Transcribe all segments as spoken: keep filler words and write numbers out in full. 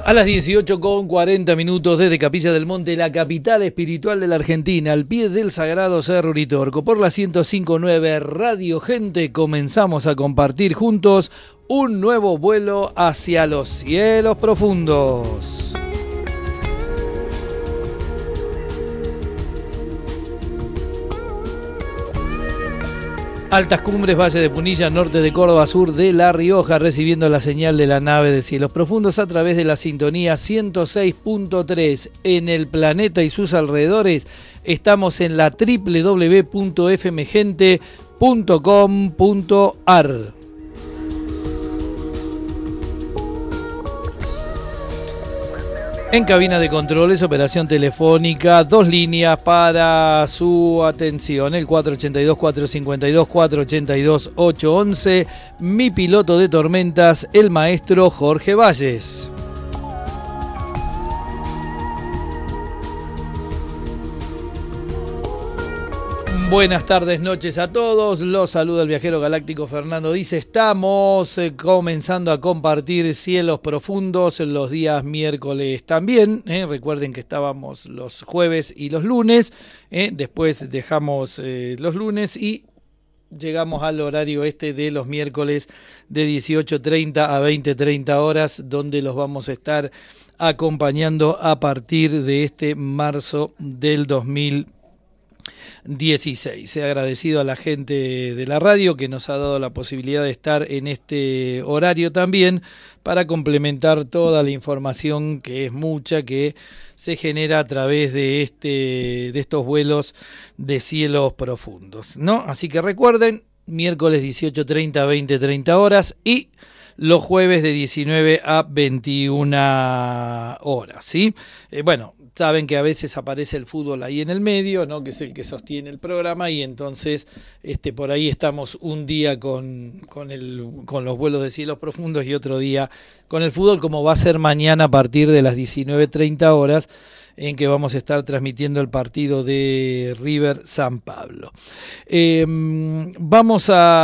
A las dieciocho con cuarenta minutos desde Capilla del Monte, la capital espiritual de la Argentina, al pie del sagrado Cerro Uritorco. Por la ciento cinco punto nueve Radio Gente comenzamos a compartir juntos un nuevo vuelo hacia los cielos profundos. Altas Cumbres, Valle de Punilla, norte de Córdoba, sur de La Rioja, recibiendo la señal de la nave de Cielos Profundos a través de la sintonía ciento seis punto tres. En el planeta y sus alrededores estamos en la doble u doble u doble u punto f m gente punto com punto a r. En cabina de controles, operación telefónica, dos líneas para su atención, el cuatro ochenta y dos, cuatro cincuenta y dos, cuatro ochenta y dos, ocho once, mi piloto de tormentas, el maestro Jorge Valles. Buenas tardes, noches a todos. Los saluda el viajero galáctico Fernando Dice. Estamos eh, comenzando a compartir cielos profundos los días miércoles también. Eh. Recuerden que estábamos los jueves y los lunes. Eh. Después dejamos eh, los lunes y llegamos al horario este de los miércoles de dieciocho treinta a veinte treinta horas, donde los vamos a estar acompañando a partir de este marzo del dos mil dieciséis. He agradecido a la gente de la radio que nos ha dado la posibilidad de estar en este horario también para complementar toda la información, que es mucha, que se genera a través de este de estos vuelos de cielos profundos, ¿no? Así que recuerden, miércoles dieciocho treinta a veinte treinta horas y los jueves de diecinueve a veintiuna horas, ¿sí? Eh, bueno, saben que a veces aparece el fútbol ahí en el medio, ¿no? Que es el que sostiene el programa, y entonces este, por ahí estamos un día con, con, el, con los vuelos de cielos profundos y otro día con el fútbol, como va a ser mañana a partir de las diecinueve treinta horas, en que vamos a estar transmitiendo el partido de River San Pablo. Eh, vamos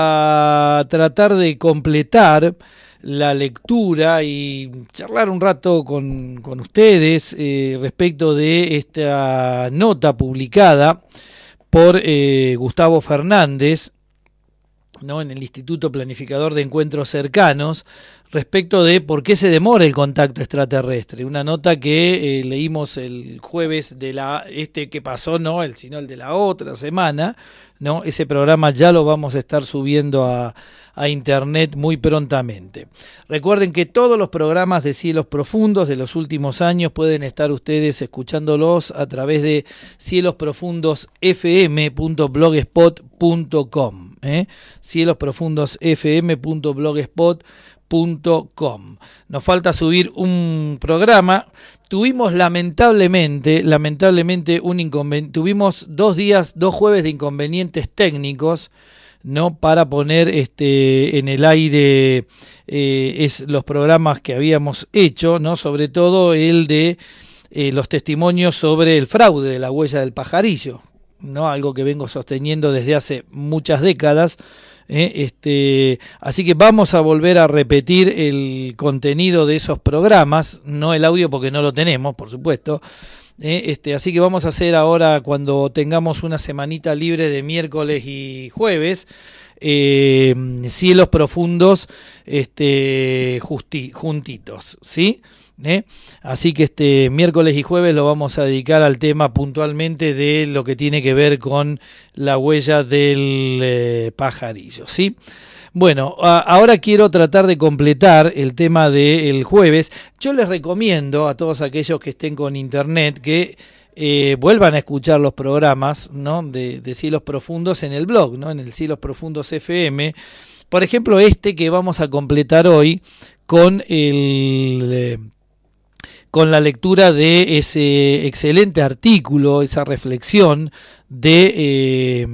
a tratar de completar la lectura y charlar un rato con, con ustedes eh, respecto de esta nota publicada por eh, Gustavo Fernández, ¿no? En el Instituto Planificador de Encuentros Cercanos, respecto de por qué se demora el contacto extraterrestre. Una nota que eh, leímos el jueves de la este que pasó, no el sino el de la otra semana, ¿no? Ese programa ya lo vamos a estar subiendo a, a internet muy prontamente. Recuerden que todos los programas de Cielos Profundos de los últimos años pueden estar ustedes escuchándolos a través de cielos profundos f m punto blogspot punto com, ¿eh? cielos profundos f m punto blogspot punto com. Nos falta subir un programa. Tuvimos lamentablemente, lamentablemente un inconveniente. Tuvimos dos días, dos jueves de inconvenientes técnicos, ¿no? Para poner este en el aire eh, es los programas que habíamos hecho, ¿no? Sobre todo el de eh, los testimonios sobre el fraude de la huella del pajarillo, ¿no? Algo que vengo sosteniendo desde hace muchas décadas. Eh, este, así que vamos a volver a repetir el contenido de esos programas, no el audio porque no lo tenemos, por supuesto. Eh, este, así que vamos a hacer ahora, cuando tengamos una semanita libre de miércoles y jueves, eh, cielos profundos este, justi, juntitos, ¿sí? ¿Eh? Así que este miércoles y jueves lo vamos a dedicar al tema puntualmente de lo que tiene que ver con la huella del eh, pajarillo, ¿sí? Bueno, a, ahora quiero tratar de completar el tema del jueves. Yo les recomiendo a todos aquellos que estén con internet que eh, vuelvan a escuchar los programas, ¿no? de, de Cielos Profundos en el blog, ¿no? En el Cielos Profundos F M. Por ejemplo, este que vamos a completar hoy con el... Eh, con la lectura de ese excelente artículo, esa reflexión de, eh,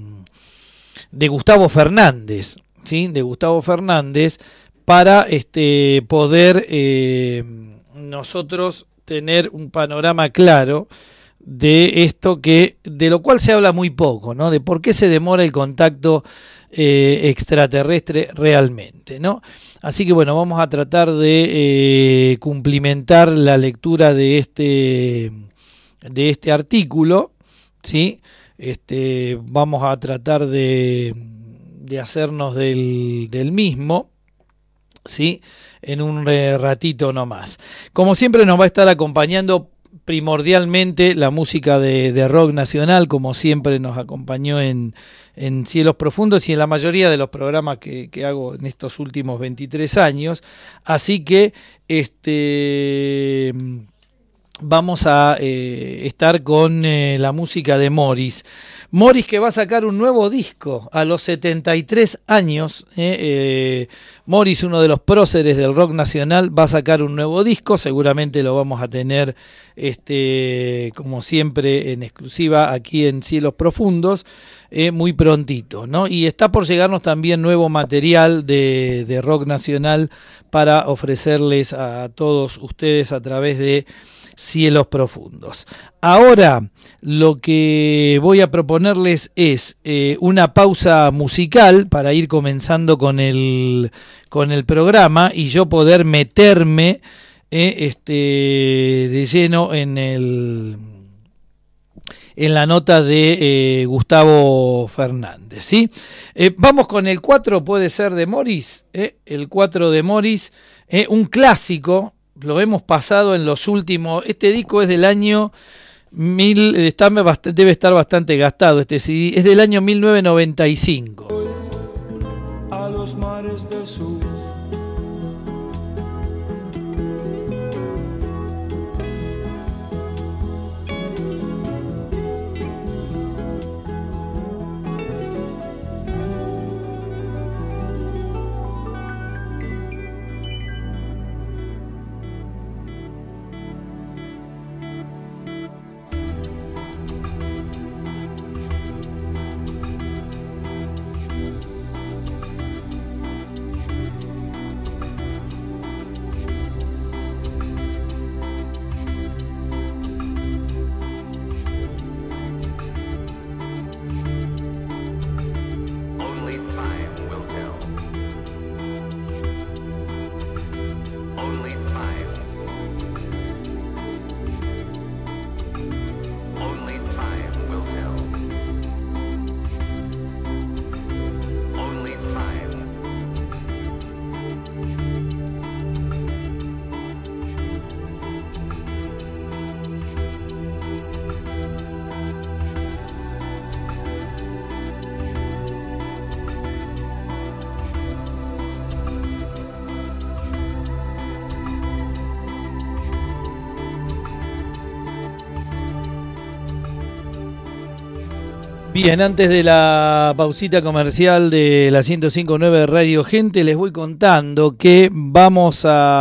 de Gustavo Fernández, ¿sí? De Gustavo Fernández, para este, poder eh, nosotros tener un panorama claro de esto que de lo cual se habla muy poco, ¿no? De por qué se demora el contacto eh, extraterrestre realmente, ¿no? Así que bueno, vamos a tratar de eh, cumplimentar la lectura de este de este artículo, ¿sí? Este, vamos a tratar de, de hacernos del, del mismo, ¿sí? En un ratito nomás. Como siempre nos va a estar acompañando primordialmente la música de, de rock nacional, como siempre nos acompañó en, en Cielos Profundos y en la mayoría de los programas que, que hago en estos últimos veintitrés años. Así que este vamos a eh, estar con eh, la música de Morris. Morris, que va a sacar un nuevo disco a los setenta y tres años. Eh, eh, Morris, uno de los próceres del rock nacional, va a sacar un nuevo disco. Seguramente lo vamos a tener, este, como siempre, en exclusiva aquí en Cielos Profundos, eh, muy prontito, ¿no? Y está por llegarnos también nuevo material de, de rock nacional para ofrecerles a todos ustedes a través de Cielos Profundos. Ahora lo que voy a proponerles es eh, una pausa musical para ir comenzando con el, con el programa y yo poder meterme eh, este, de lleno en, el, en la nota de eh, Gustavo Fernández, ¿sí? Eh, vamos con el cuatro, puede ser de Morris, eh, el cuatro de Morris, eh, un clásico. Lo hemos pasado en los últimos... Este disco es del año... Mil, está, debe estar bastante gastado. Este C D es del año mil novecientos noventa y cinco. A los mares del sur. Bien, antes de la pausita comercial de la ciento cinco punto nueve de Radio Gente, les voy contando que vamos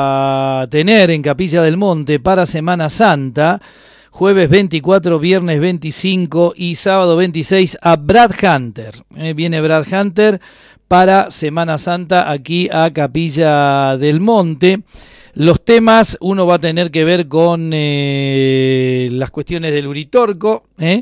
a tener en Capilla del Monte para Semana Santa, jueves veinticuatro, viernes veinticinco y sábado veintiséis, a Brad Hunter. Eh, viene Brad Hunter para Semana Santa aquí a Capilla del Monte. Los temas, uno va a tener que ver con eh, las cuestiones del Uritorco, ¿eh?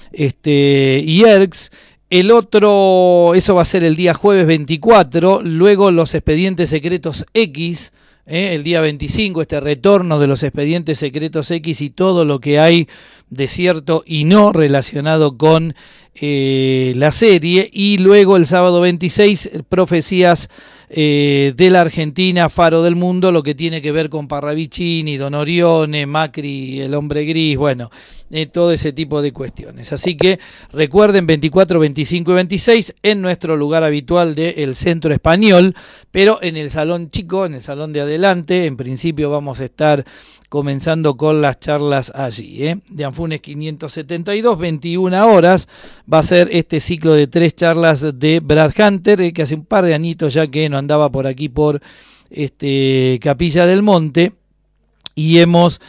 Este, y Erx. El otro, eso va a ser el día jueves veinticuatro, luego los Expedientes Secretos X, eh, el día veinticinco, este retorno de los Expedientes Secretos X y todo lo que hay de cierto y no relacionado con eh, la serie, y luego el sábado veintiséis, Profecías eh, de la Argentina, Faro del Mundo, lo que tiene que ver con Parravicini, Don Orione, Macri, el Hombre Gris, bueno, eh, todo ese tipo de cuestiones. Así que recuerden, veinticuatro, veinticinco y veintiséis en nuestro lugar habitual del Centro Español, pero en el salón chico, en el salón de adelante. En principio vamos a estar comenzando con las charlas allí, ¿eh? De Anfunes quinientos setenta y dos, veintiuna horas, va a ser este ciclo de tres charlas de Brad Hunter, eh, que hace un par de añitos ya que no andaba por aquí por este Capilla del Monte, y hemos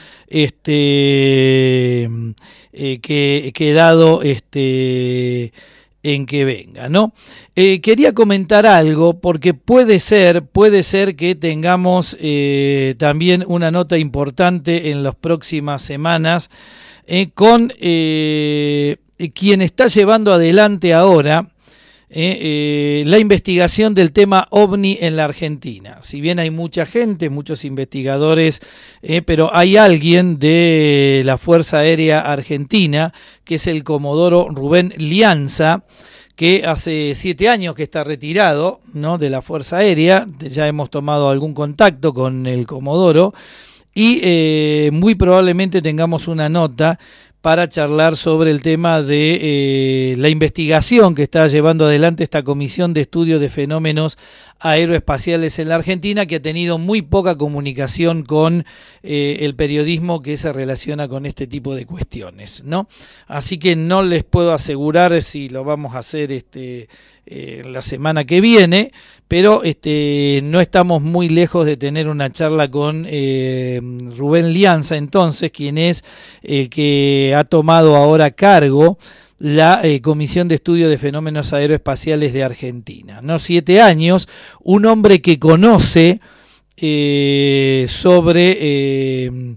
este eh, que, quedado este en que venga, ¿no? Eh, quería comentar algo porque puede ser, puede ser que tengamos eh, también una nota importante en las próximas semanas eh, con eh, quien está llevando adelante ahora Eh, eh, la investigación del tema OVNI en la Argentina. Si bien hay mucha gente, muchos investigadores, eh, pero hay alguien de la Fuerza Aérea Argentina, que es el comodoro Rubén Lianza, que hace siete años que está retirado, ¿no?, de la Fuerza Aérea. Ya hemos tomado algún contacto con el comodoro y eh, muy probablemente tengamos una nota para charlar sobre el tema de eh, la investigación que está llevando adelante esta Comisión de Estudio de Fenómenos Aeroespaciales en la Argentina, que ha tenido muy poca comunicación con eh, el periodismo que se relaciona con este tipo de cuestiones, ¿no? Así que no les puedo asegurar si lo vamos a hacer este eh, la semana que viene, pero este no estamos muy lejos de tener una charla con eh, Rubén Lianza, entonces, quien es el que ha tomado ahora cargo la eh, Comisión de Estudio de Fenómenos Aeroespaciales de Argentina, ¿no? Siete años, un hombre que conoce eh, sobre eh,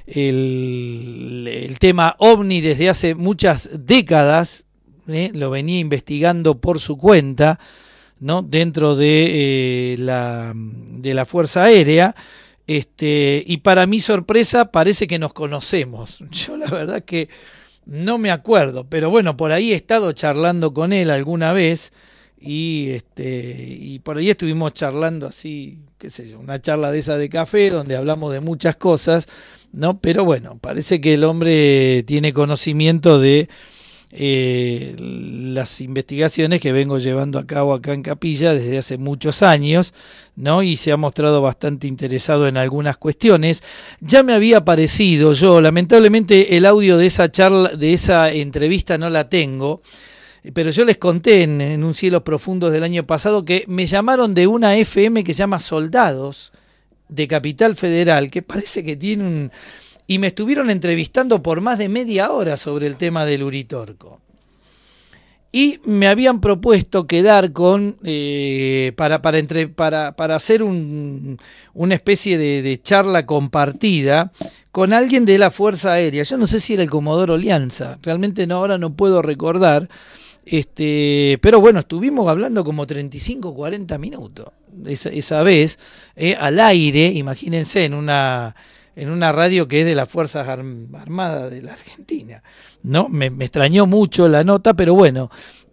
el, el tema OVNI desde hace muchas décadas, ¿eh? Lo venía investigando por su cuenta, ¿no?, dentro de, eh, la, de la Fuerza Aérea. Este, y para mi sorpresa parece que nos conocemos. Yo la verdad que no me acuerdo, pero bueno, por ahí he estado charlando con él alguna vez y este y por ahí estuvimos charlando así, qué sé yo, una charla de esa de café donde hablamos de muchas cosas, ¿no? Pero bueno, parece que el hombre tiene conocimiento de Eh, las investigaciones que vengo llevando a cabo acá en Capilla desde hace muchos años, ¿no? Y se ha mostrado bastante interesado en algunas cuestiones. Ya me había parecido, yo lamentablemente el audio de esa charla, de esa entrevista no la tengo, pero yo les conté en, en Un Cielos Profundos del año pasado que me llamaron de una F M que se llama Soldados, de Capital Federal, que parece que tiene un... y me estuvieron entrevistando por más de media hora sobre el tema del Uritorco. Y me habían propuesto quedar con eh, para, para, entre, para, para hacer un, una especie de, de charla compartida con alguien de la Fuerza Aérea. Yo no sé si era el comodoro Lianza, realmente no, ahora no puedo recordar. Este, pero bueno, estuvimos hablando como treinta y cinco, cuarenta minutos esa, esa vez, eh, al aire, imagínense, en una... en una radio que es de las Fuerzas Armadas de la Argentina, ¿no? Me, me extrañó mucho la nota, pero bueno,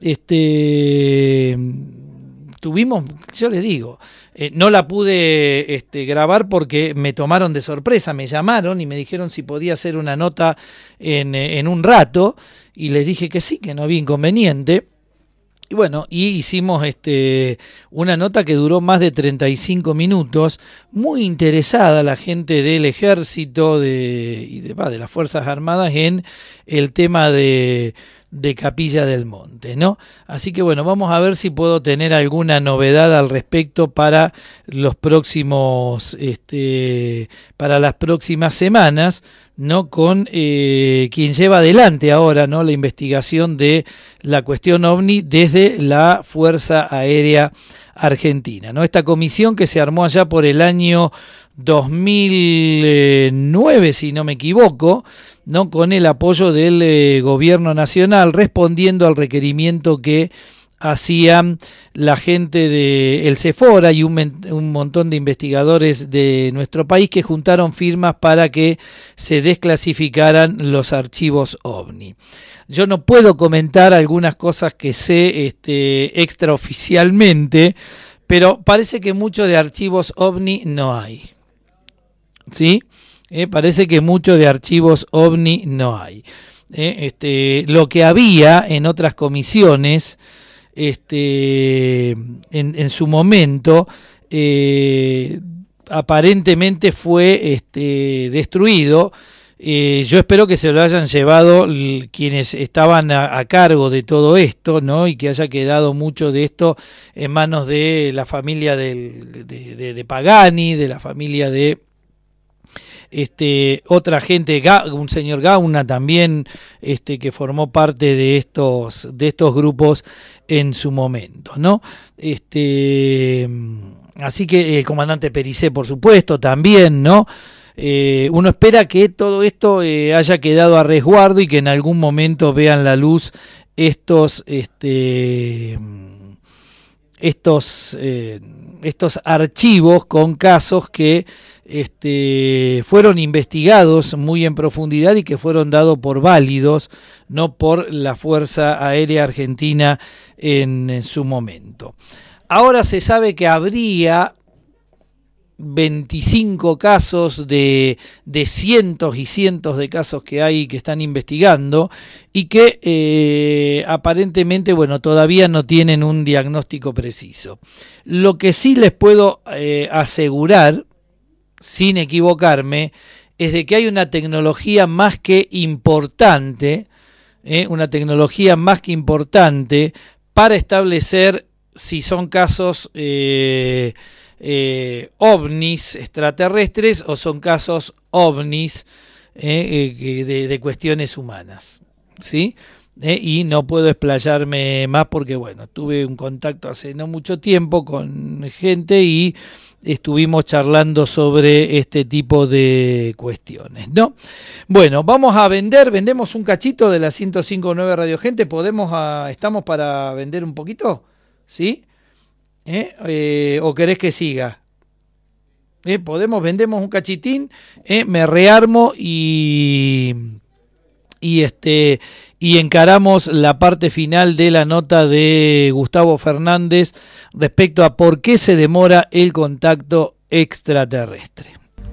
este tuvimos, yo les digo, eh, no la pude este, grabar porque me tomaron de sorpresa, me llamaron y me dijeron si podía hacer una nota en, en un rato, y les dije que sí, que no había inconveniente. Y bueno, y hicimos este, una nota que duró más de treinta y cinco minutos, muy interesada la gente del Ejército de, y de, de las Fuerzas Armadas en el tema de, de Capilla del Monte, ¿no? Así que bueno, vamos a ver si puedo tener alguna novedad al respecto para los próximos, este, para las próximas semanas, ¿no? Con eh, quien lleva adelante ahora, ¿no?, la investigación de la cuestión OVNI desde la Fuerza Aérea Argentina, ¿no? Esta comisión que se armó allá por el año dos mil nueve, si no me equivoco, ¿no?, con el apoyo del eh, gobierno nacional, respondiendo al requerimiento que hacían la gente de el CEFORA y un, un montón de investigadores de nuestro país que juntaron firmas para que se desclasificaran los archivos OVNI. Yo no puedo comentar algunas cosas que sé este, extraoficialmente, pero parece que mucho de archivos OVNI no hay. ¿Sí? Eh, parece que mucho de archivos OVNI no hay. Eh, este, lo que había en otras comisiones, este, en, en su momento, eh, aparentemente fue este, destruido. Eh, yo espero que se lo hayan llevado quienes estaban a, a cargo de todo esto, ¿no? Y que haya quedado mucho de esto en manos de la familia del, de, de, de Pagani, de la familia de este otra gente, un señor Gauna también, este, que formó parte de estos de estos grupos en su momento, ¿no? Este, así que el comandante Pericé, por supuesto, también, ¿no? eh, uno espera que todo esto eh, haya quedado a resguardo y que en algún momento vean la luz estos este estos eh, estos archivos con casos que este, fueron investigados muy en profundidad y que fueron dados por válidos, no por la Fuerza Aérea Argentina en, en su momento. Ahora se sabe que habría veinticinco casos de, de cientos y cientos de casos que hay que están investigando y que eh, aparentemente, bueno, todavía no tienen un diagnóstico preciso. Lo que sí les puedo eh, asegurar, sin equivocarme, es de que hay una tecnología más que importante, eh, una tecnología más que importante para establecer si son casos eh, Eh, ovnis extraterrestres o son casos ovnis eh, eh, de, de cuestiones humanas, ¿sí? Eh, y no puedo explayarme más porque, bueno, tuve un contacto hace no mucho tiempo con gente y estuvimos charlando sobre este tipo de cuestiones, ¿no? Bueno, vamos a vender, vendemos un cachito de la ciento cinco punto nueve Radio Gente, podemos, a, estamos para vender un poquito, ¿sí? ¿Eh? Eh, ¿O querés que siga? ¿Eh? Podemos, vendemos un cachitín, ¿eh? Me rearmo y, y, este, y encaramos la parte final de la nota de Gustavo Fernández respecto a por qué se demora el contacto extraterrestre.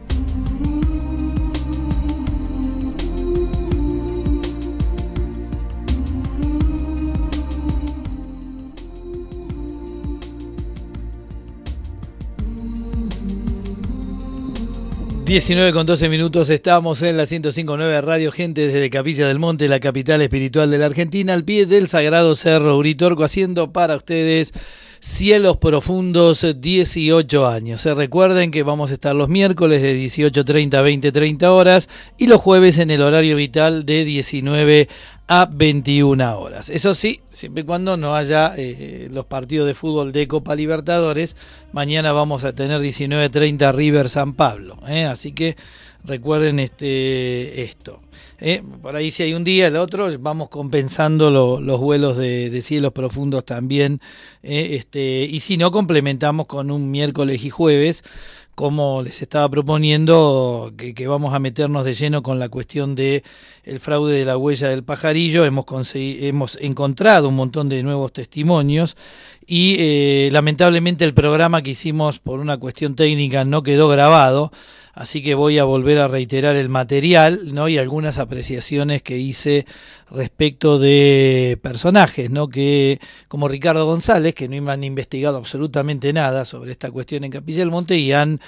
diecinueve con doce minutos, estamos en la ciento cinco punto nueve Radio Gente desde Capilla del Monte, la capital espiritual de la Argentina, al pie del sagrado Cerro Uritorco, haciendo para ustedes Cielos Profundos, dieciocho años. Se recuerden que vamos a estar los miércoles de dieciocho treinta a veinte treinta horas y los jueves en el horario vital de diecinueve a veintiuna horas. Eso sí, siempre y cuando no haya eh, los partidos de fútbol de Copa Libertadores. Mañana vamos a tener diecinueve treinta River San Pablo, ¿eh? Así que recuerden este esto. ¿eh? Por ahí si hay un día, el otro, vamos compensando lo, los vuelos de, de Cielos Profundos también. ¿eh? Este, y si no, complementamos con un miércoles y jueves, como les estaba proponiendo, que, que vamos a meternos de lleno con la cuestión de el fraude de la huella del pajarillo. Hemos, hemos encontrado un montón de nuevos testimonios y eh, lamentablemente el programa que hicimos por una cuestión técnica no quedó grabado, así que voy a volver a reiterar el material, ¿no? Y algunas apreciaciones que hice respecto de personajes, ¿no? Que como Ricardo González, que no han investigado absolutamente nada sobre esta cuestión en Capilla del Monte y han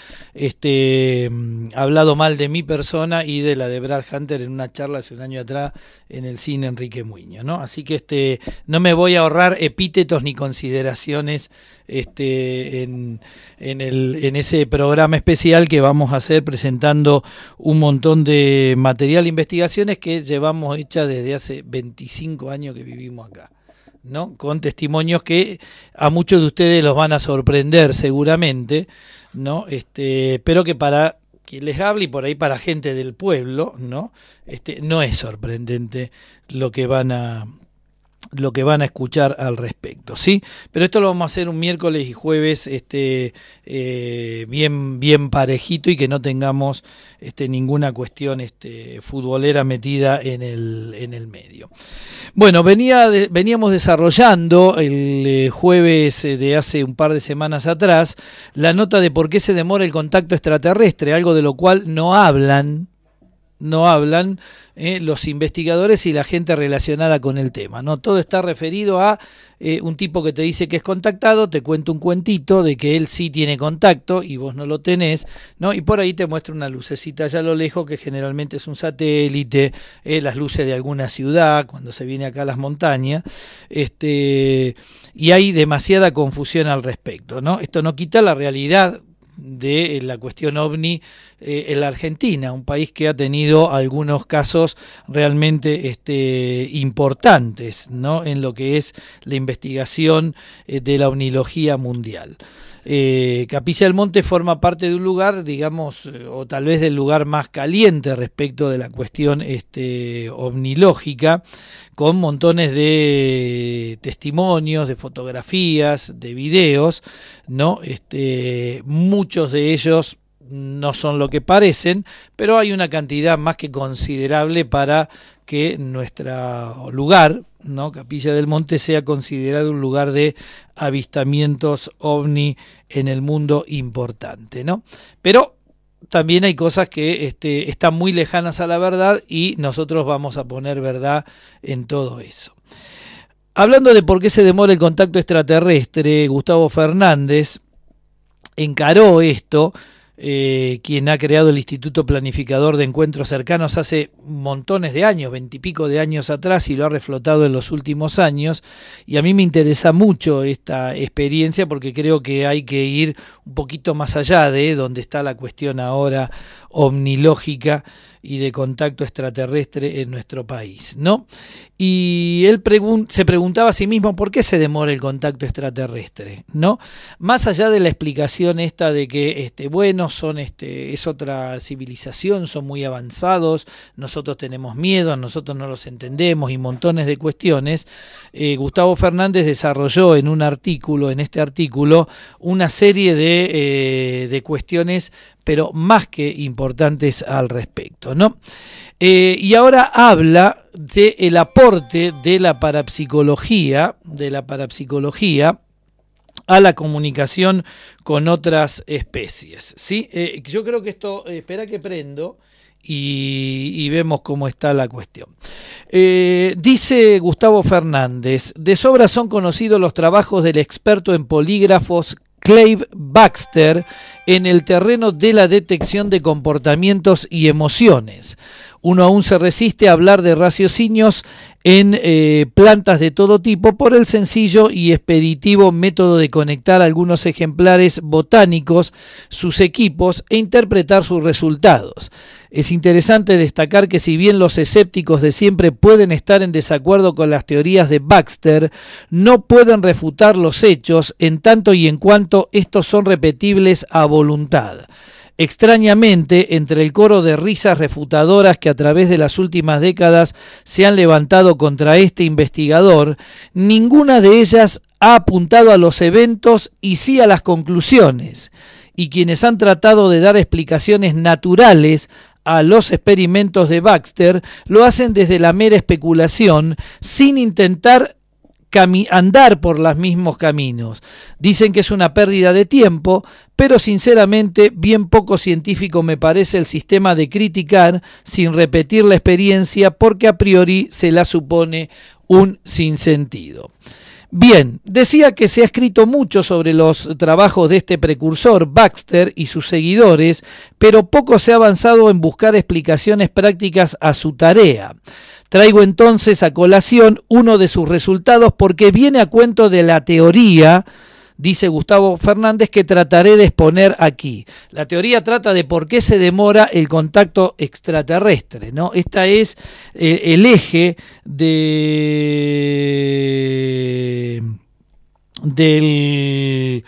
este, hablado mal de mi persona y de la de Brad Hunter en una charla hace un año atrás en el cine Enrique Muñoz, ¿no? Así que este, no me voy a ahorrar epítetos ni consideraciones este, en, en, el, en ese programa especial que vamos a hacer presentando un montón de material e investigaciones que llevamos hecha desde hace veinticinco años que vivimos acá, ¿no? Con testimonios que a muchos de ustedes los van a sorprender seguramente, ¿no? Este, pero que para quien les hable y por ahí para gente del pueblo, ¿no? Este, no es sorprendente lo que van a lo que van a escuchar al respecto, ¿sí? Pero esto lo vamos a hacer un miércoles y jueves este, eh, bien, bien parejito y que no tengamos este, ninguna cuestión este, futbolera metida en el, en el medio. Bueno, venía de, veníamos desarrollando el eh, jueves de hace un par de semanas atrás la nota de por qué se demora el contacto extraterrestre, algo de lo cual no hablan, no hablan eh, los investigadores y la gente relacionada con el tema, ¿no? Todo está referido a eh, un tipo que te dice que es contactado, te cuenta un cuentito de que él sí tiene contacto y vos no lo tenés, ¿no? Y por ahí te muestra una lucecita allá a lo lejos que generalmente es un satélite, eh, las luces de alguna ciudad cuando se viene acá a las montañas, este, y hay demasiada confusión al respecto, ¿no? Esto no quita la realidad de la cuestión ovni eh, en la Argentina, un país que ha tenido algunos casos realmente este, importantes, ¿no?, en lo que es la investigación eh, de la ovnilogía mundial. Eh, Capilla del Monte forma parte de un lugar, digamos, eh, o tal vez del lugar más caliente respecto de la cuestión este, ovnilógica, con montones de testimonios, de fotografías, de videos, ¿no? Este, muchos de ellos no son lo que parecen, pero hay una cantidad más que considerable para que nuestro lugar, ¿no?, Capilla del Monte, sea considerado un lugar de avistamientos ovni en el mundo importante, ¿no? Pero también hay cosas que este, están muy lejanas a la verdad y nosotros vamos a poner verdad en todo eso. Hablando de por qué se demora el contacto extraterrestre, Gustavo Fernández encaró esto. Eh, quien ha creado el Instituto Planificador de Encuentros Cercanos hace montones de años, veintipico de años atrás, y lo ha reflotado en los últimos años, y a mí me interesa mucho esta experiencia porque creo que hay que ir un poquito más allá de donde está la cuestión ahora omnilógica y de contacto extraterrestre en nuestro país, ¿no? Y él pregun- se preguntaba a sí mismo por qué se demora el contacto extraterrestre, ¿no? Más allá de la explicación esta de que, este, bueno, son este, es otra civilización, son muy avanzados, nosotros tenemos miedo, nosotros no los entendemos y montones de cuestiones, eh, Gustavo Fernández desarrolló en un artículo, en este artículo, una serie de, eh, de cuestiones, pero más que importantes al respecto, ¿no? Eh, y ahora habla del aporte de la parapsicología, de la parapsicología a la comunicación con otras especies, ¿sí? Eh, yo creo que esto, eh, espera que prendo y, y vemos cómo está la cuestión. Eh, dice Gustavo Fernández, de sobra son conocidos los trabajos del experto en polígrafos Clive Baxter en el terreno de la detección de comportamientos y emociones. Uno aún se resiste a hablar de raciocinios en eh, plantas de todo tipo por el sencillo y expeditivo método de conectar algunos ejemplares botánicos, sus equipos e interpretar sus resultados. Es interesante destacar que si bien los escépticos de siempre pueden estar en desacuerdo con las teorías de Baxter, no pueden refutar los hechos en tanto y en cuanto estos son repetibles a voluntad. Extrañamente, entre el coro de risas refutadoras que a través de las últimas décadas se han levantado contra este investigador, ninguna de ellas ha apuntado a los eventos y sí a las conclusiones, y quienes han tratado de dar explicaciones naturales a los experimentos de Baxter lo hacen desde la mera especulación, sin intentar Cami- andar por los mismos caminos. Dicen que es una pérdida de tiempo, pero sinceramente bien poco científico me parece el sistema de criticar sin repetir la experiencia porque a priori se la supone un sinsentido. Bien, decía que se ha escrito mucho sobre los trabajos de este precursor, Baxter, y sus seguidores, pero poco se ha avanzado en buscar explicaciones prácticas a su tarea. Traigo entonces a colación uno de sus resultados porque viene a cuento de la teoría, dice Gustavo Fernández, que trataré de exponer aquí. La teoría trata de por qué se demora el contacto extraterrestre, ¿no? Esta es eh, el eje de del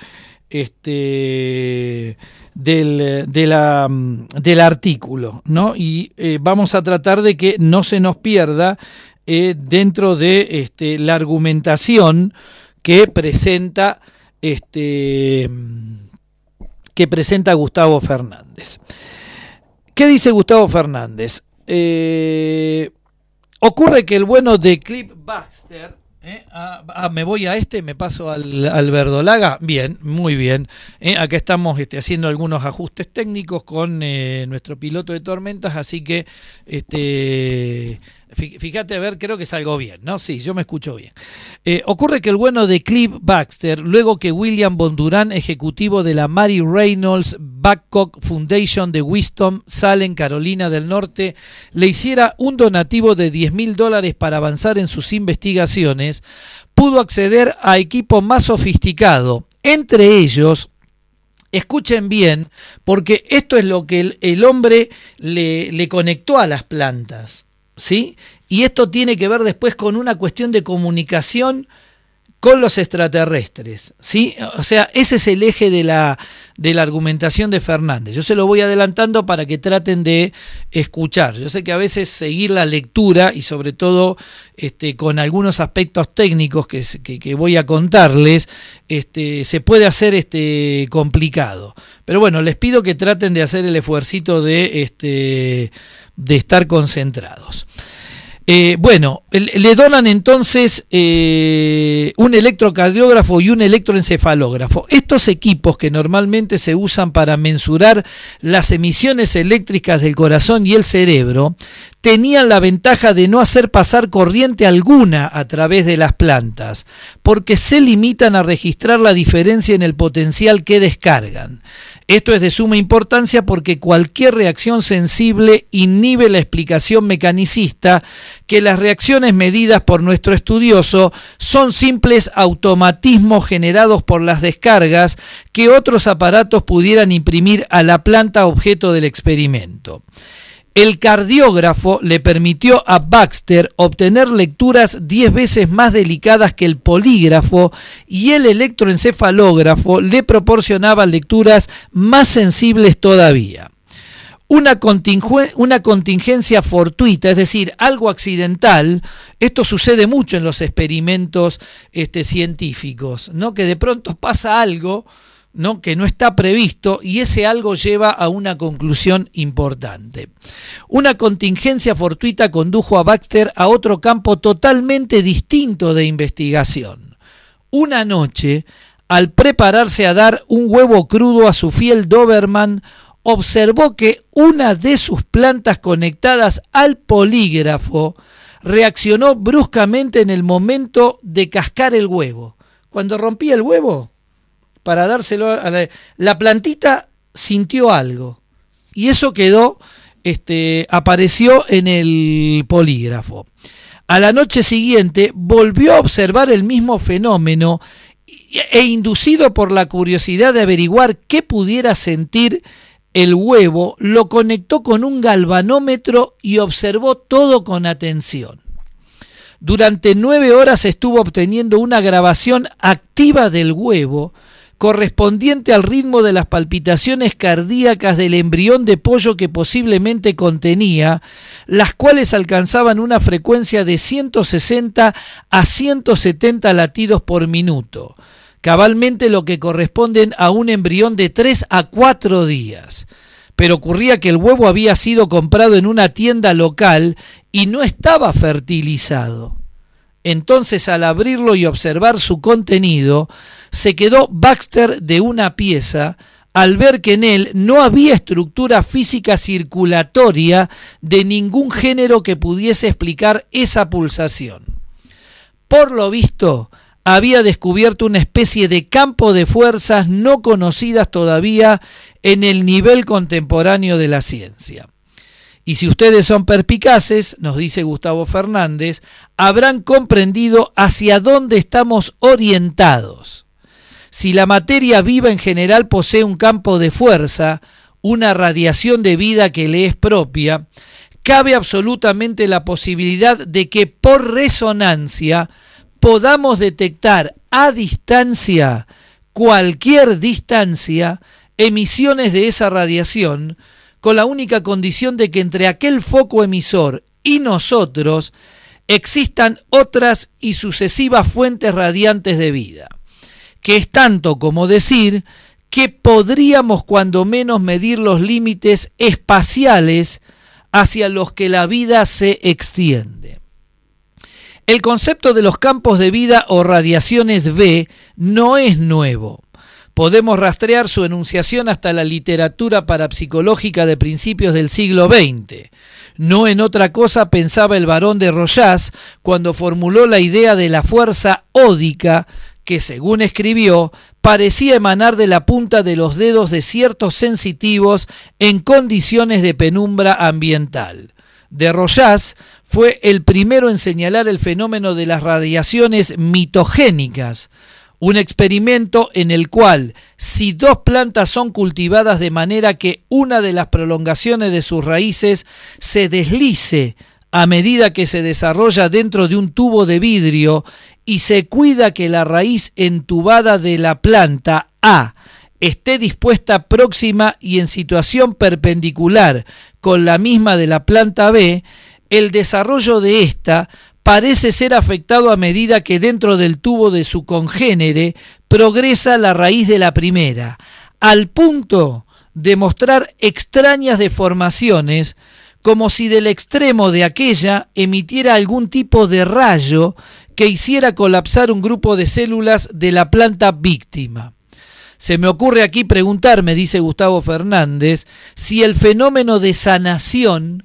este Del, de la, del artículo, ¿no? Y eh, vamos a tratar de que no se nos pierda eh, dentro de este, la argumentación que presenta este, que presenta Gustavo Fernández. ¿Qué dice Gustavo Fernández? Eh, ocurre que el bueno de Clive Baxter, ¿Eh? Ah, ah, me voy a este, me paso al, al verdolaga. Bien, muy bien. Eh, acá estamos este, haciendo algunos ajustes técnicos con eh, nuestro piloto de tormentas, así que este, fíjate, a ver, creo que salgo bien, ¿no? Sí, yo me escucho bien. Eh, ocurre que el bueno de Clive Baxter, luego que William Bondurant, ejecutivo de la Mary Reynolds Babcock Foundation de Winston Salem, Carolina del Norte, le hiciera un donativo de diez mil dólares para avanzar en sus investigaciones, pudo acceder a equipo más sofisticado, entre ellos Escuchen bien, porque esto es lo que el, el hombre le, le conectó a las plantas, ¿sí? Y esto tiene que ver después con una cuestión de comunicación con los extraterrestres, ¿sí? O sea, ese es el eje de la, de la argumentación de Fernández. Yo se lo voy adelantando para que traten de escuchar. Yo sé que a veces seguir la lectura y sobre todo este, con algunos aspectos técnicos que, que, que voy a contarles, este, se puede hacer este, complicado. Pero bueno, les pido que traten de hacer el esfuercito de, este, de estar concentrados. Eh, bueno, le donan entonces eh, un electrocardiógrafo y un electroencefalógrafo. Estos equipos que normalmente se usan para mensurar las emisiones eléctricas del corazón y el cerebro tenían la ventaja de no hacer pasar corriente alguna a través de las plantas, porque se limitan a registrar la diferencia en el potencial que descargan. Esto es de suma importancia porque cualquier reacción sensible inhibe la explicación mecanicista que las reacciones medidas por nuestro estudioso son simples automatismos generados por las descargas que otros aparatos pudieran imprimir a la planta objeto del experimento. El cardiógrafo le permitió a Baxter obtener lecturas diez veces más delicadas que el polígrafo y el electroencefalógrafo le proporcionaba lecturas más sensibles todavía. Una, contingu- una contingencia fortuita, es decir, algo accidental, esto sucede mucho en los experimentos este, científicos, ¿no? Que de pronto pasa algo, ¿no? Que no está previsto y ese algo lleva a una conclusión importante. Una contingencia fortuita condujo a Baxter a otro campo totalmente distinto de investigación. Una noche, al prepararse a dar un huevo crudo a su fiel Doberman, observó que una de sus plantas conectadas al polígrafo reaccionó bruscamente en el momento de cascar el huevo. Cuando rompía el huevo, para dárselo a la, la plantita sintió algo y eso quedó, este, apareció en el polígrafo. A la noche siguiente volvió a observar el mismo fenómeno e inducido por la curiosidad de averiguar qué pudiera sentir el huevo, lo conectó con un galvanómetro y observó todo con atención. Durante nueve horas estuvo obteniendo una grabación activa del huevo correspondiente al ritmo de las palpitaciones cardíacas del embrión de pollo que posiblemente contenía, las cuales alcanzaban una frecuencia de ciento sesenta a ciento setenta latidos por minuto, cabalmente lo que corresponden a un embrión de tres a cuatro días. Pero ocurría que el huevo había sido comprado en una tienda local y no estaba fertilizado. Entonces, al abrirlo y observar su contenido, se quedó Baxter de una pieza al ver que en él no había estructura física circulatoria de ningún género que pudiese explicar esa pulsación. Por lo visto, había descubierto una especie de campo de fuerzas no conocidas todavía en el nivel contemporáneo de la ciencia. Y si ustedes son perspicaces, nos dice Gustavo Fernández, habrán comprendido hacia dónde estamos orientados. Si la materia viva en general posee un campo de fuerza, una radiación de vida que le es propia, cabe absolutamente la posibilidad de que por resonancia podamos detectar a distancia, cualquier distancia, emisiones de esa radiación, con la única condición de que entre aquel foco emisor y nosotros existan otras y sucesivas fuentes radiantes de vida, que es tanto como decir que podríamos cuando menos medir los límites espaciales hacia los que la vida se extiende. El concepto de los campos de vida o radiaciones B no es nuevo. Podemos rastrear su enunciación hasta la literatura parapsicológica de principios del siglo veinte. No en otra cosa pensaba el barón de Rojas cuando formuló la idea de la fuerza ódica que, según escribió, parecía emanar de la punta de los dedos de ciertos sensitivos en condiciones de penumbra ambiental. De Rojas fue el primero en señalar el fenómeno de las radiaciones mitogénicas, Un experimento en el cual, si dos plantas son cultivadas de manera que una de las prolongaciones de sus raíces se deslice a medida que se desarrolla dentro de un tubo de vidrio y se cuida que la raíz entubada de la planta A esté dispuesta próxima y en situación perpendicular con la misma de la planta B, el desarrollo de esta parece ser afectado a medida que dentro del tubo de su congénere progresa la raíz de la primera, al punto de mostrar extrañas deformaciones, como si del extremo de aquella emitiera algún tipo de rayo que hiciera colapsar un grupo de células de la planta víctima. Se me ocurre aquí preguntarme, dice Gustavo Fernández, si el fenómeno de sanación,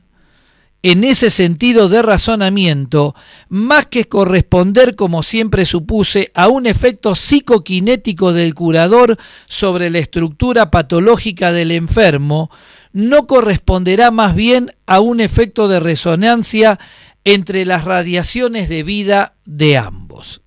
en ese sentido de razonamiento, más que corresponder, como siempre supuse, a un efecto psicoquinético del curador sobre la estructura patológica del enfermo, no corresponderá más bien a un efecto de resonancia entre las radiaciones de vida de ambos.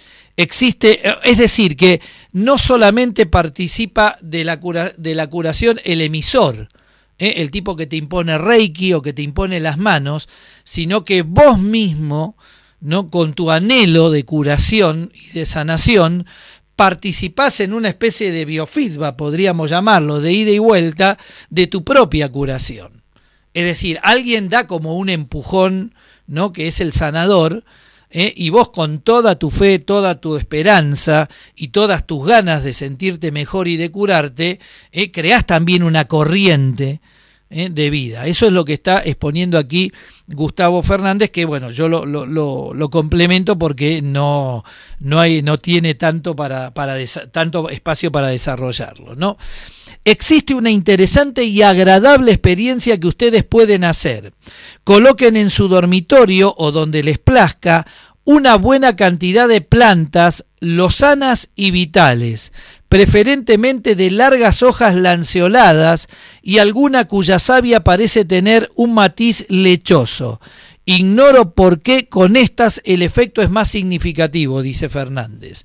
Existe, es decir, que no solamente participa de la, cura, de la curación el emisor, ¿eh? el tipo que te impone Reiki o que te impone las manos, sino que vos mismo, ¿no?, con tu anhelo de curación y de sanación, participás en una especie de biofeedback, podríamos llamarlo, de ida y vuelta, de tu propia curación. Es decir, alguien da como un empujón, ¿no?, que es el sanador, ¿eh? y vos con toda tu fe, toda tu esperanza y todas tus ganas de sentirte mejor y de curarte, ¿eh? creás también una corriente ¿eh? de vida. Eso es lo que está exponiendo aquí Gustavo Fernández, que bueno, yo lo, lo, lo, lo complemento porque no, no, hay, no tiene tanto, para, para desa- tanto espacio para desarrollarlo, ¿no? Existe una interesante y agradable experiencia que ustedes pueden hacer. Coloquen en su dormitorio o donde les plazca una buena cantidad de plantas lozanas y vitales, preferentemente de largas hojas lanceoladas y alguna cuya savia parece tener un matiz lechoso. Ignoro por qué con estas el efecto es más significativo, dice Fernández.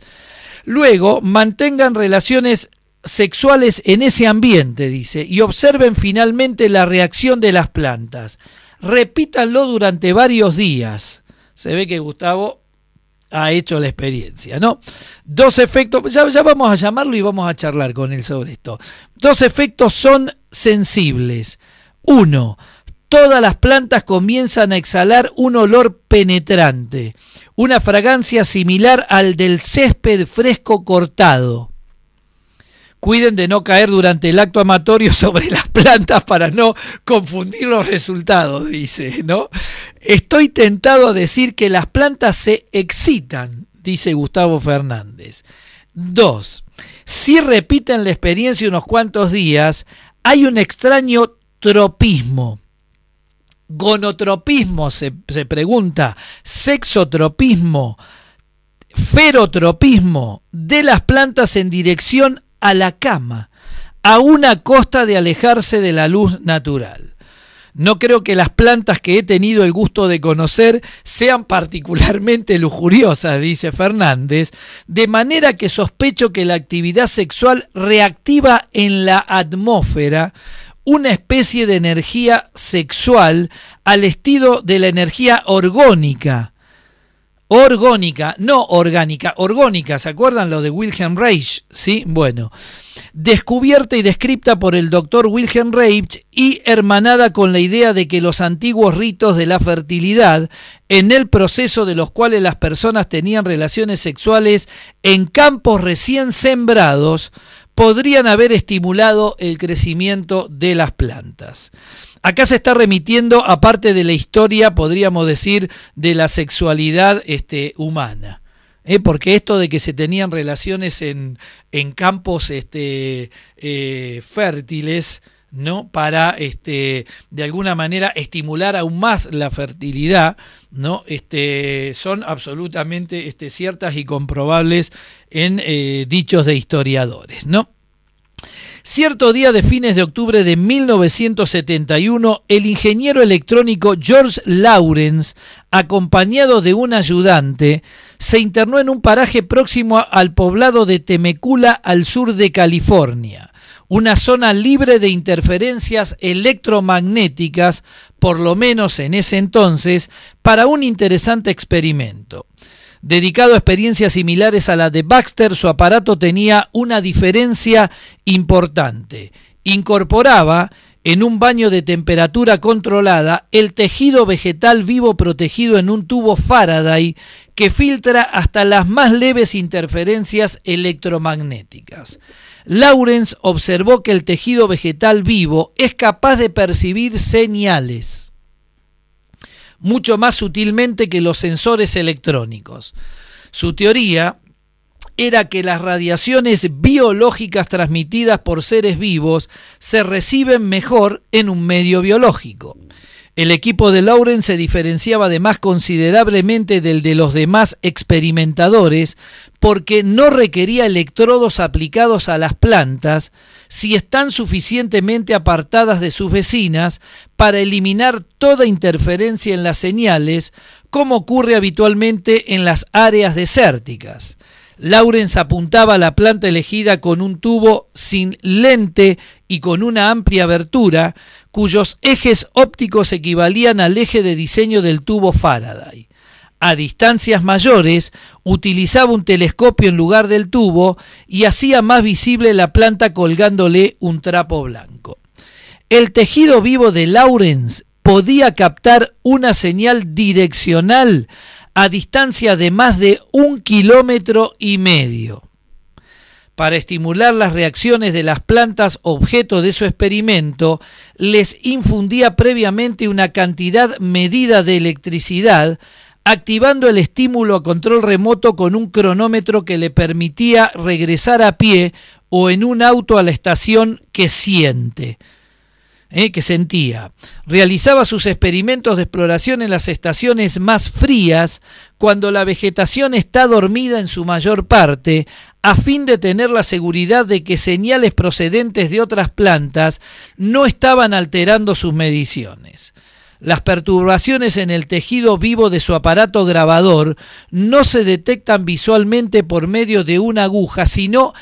Luego, mantengan relaciones sexuales en ese ambiente, dice, y observen finalmente la reacción de las plantas. Repítanlo durante varios días. Se ve que Gustavo ha hecho la experiencia, ¿no? Dos efectos, ya, ya vamos a llamarlo y vamos a charlar con él sobre esto. Dos efectos son sensibles. Uno, todas las plantas comienzan a exhalar un olor penetrante, una fragancia similar al del césped fresco cortado. Cuiden de no caer durante el acto amatorio sobre las plantas para no confundir los resultados, dice, ¿no? Estoy tentado a decir que las plantas se excitan, dice Gustavo Fernández. Dos, si repiten la experiencia unos cuantos días, hay un extraño tropismo. Gonotropismo, se, se pregunta, sexotropismo, ferotropismo de las plantas en dirección a la cama, a una costa de alejarse de la luz natural. No creo que las plantas que he tenido el gusto de conocer sean particularmente lujuriosas, dice Fernández, de manera que sospecho que la actividad sexual reactiva en la atmósfera una especie de energía sexual al estilo de la energía orgónica. Orgónica, no orgánica, orgónica, ¿se acuerdan lo de Wilhelm Reich? Sí, bueno, descubierta y descripta por el doctor Wilhelm Reich y hermanada con la idea de que los antiguos ritos de la fertilidad, en el proceso de los cuales las personas tenían relaciones sexuales en campos recién sembrados, podrían haber estimulado el crecimiento de las plantas. Acá se está remitiendo, aparte de la historia, podríamos decir, de la sexualidad este, humana. ¿eh? Porque esto de que se tenían relaciones en, en campos este, eh, fértiles, ¿no? Para este, de alguna manera estimular aún más la fertilidad, ¿no? Este, son absolutamente este, ciertas y comprobables en eh, dichos de historiadores, ¿no? Cierto día de fines de octubre de mil novecientos setenta y uno, el ingeniero electrónico George Lawrence, acompañado de un ayudante, se internó en un paraje próximo al poblado de Temecula, al sur de California, una zona libre de interferencias electromagnéticas, por lo menos en ese entonces, para un interesante experimento. Dedicado a experiencias similares a la de Baxter, su aparato tenía una diferencia importante. Incorporaba, en un baño de temperatura controlada, el tejido vegetal vivo protegido en un tubo Faraday que filtra hasta las más leves interferencias electromagnéticas. Lawrence observó que el tejido vegetal vivo es capaz de percibir señales mucho más sutilmente que los sensores electrónicos. Su teoría era que las radiaciones biológicas transmitidas por seres vivos se reciben mejor en un medio biológico. El equipo de Lawrence se diferenciaba además considerablemente del de los demás experimentadores porque no requería electrodos aplicados a las plantas si están suficientemente apartadas de sus vecinas para eliminar toda interferencia en las señales, como ocurre habitualmente en las áreas desérticas. Lawrence apuntaba a la planta elegida con un tubo sin lente y con una amplia abertura, cuyos ejes ópticos equivalían al eje de diseño del tubo Faraday. A distancias mayores, utilizaba un telescopio en lugar del tubo y hacía más visible la planta colgándole un trapo blanco. El tejido vivo de Lawrence podía captar una señal direccional a distancia de más de un kilómetro y medio. Para estimular las reacciones de las plantas objeto de su experimento, les infundía previamente una cantidad medida de electricidad, activando el estímulo a control remoto con un cronómetro que le permitía regresar a pie o en un auto a la estación que siente. Eh, que sentía. Realizaba sus experimentos de exploración en las estaciones más frías, cuando la vegetación está dormida en su mayor parte, a fin de tener la seguridad de que señales procedentes de otras plantas no estaban alterando sus mediciones. Las perturbaciones en el tejido vivo de su aparato grabador no se detectan visualmente por medio de una aguja, sino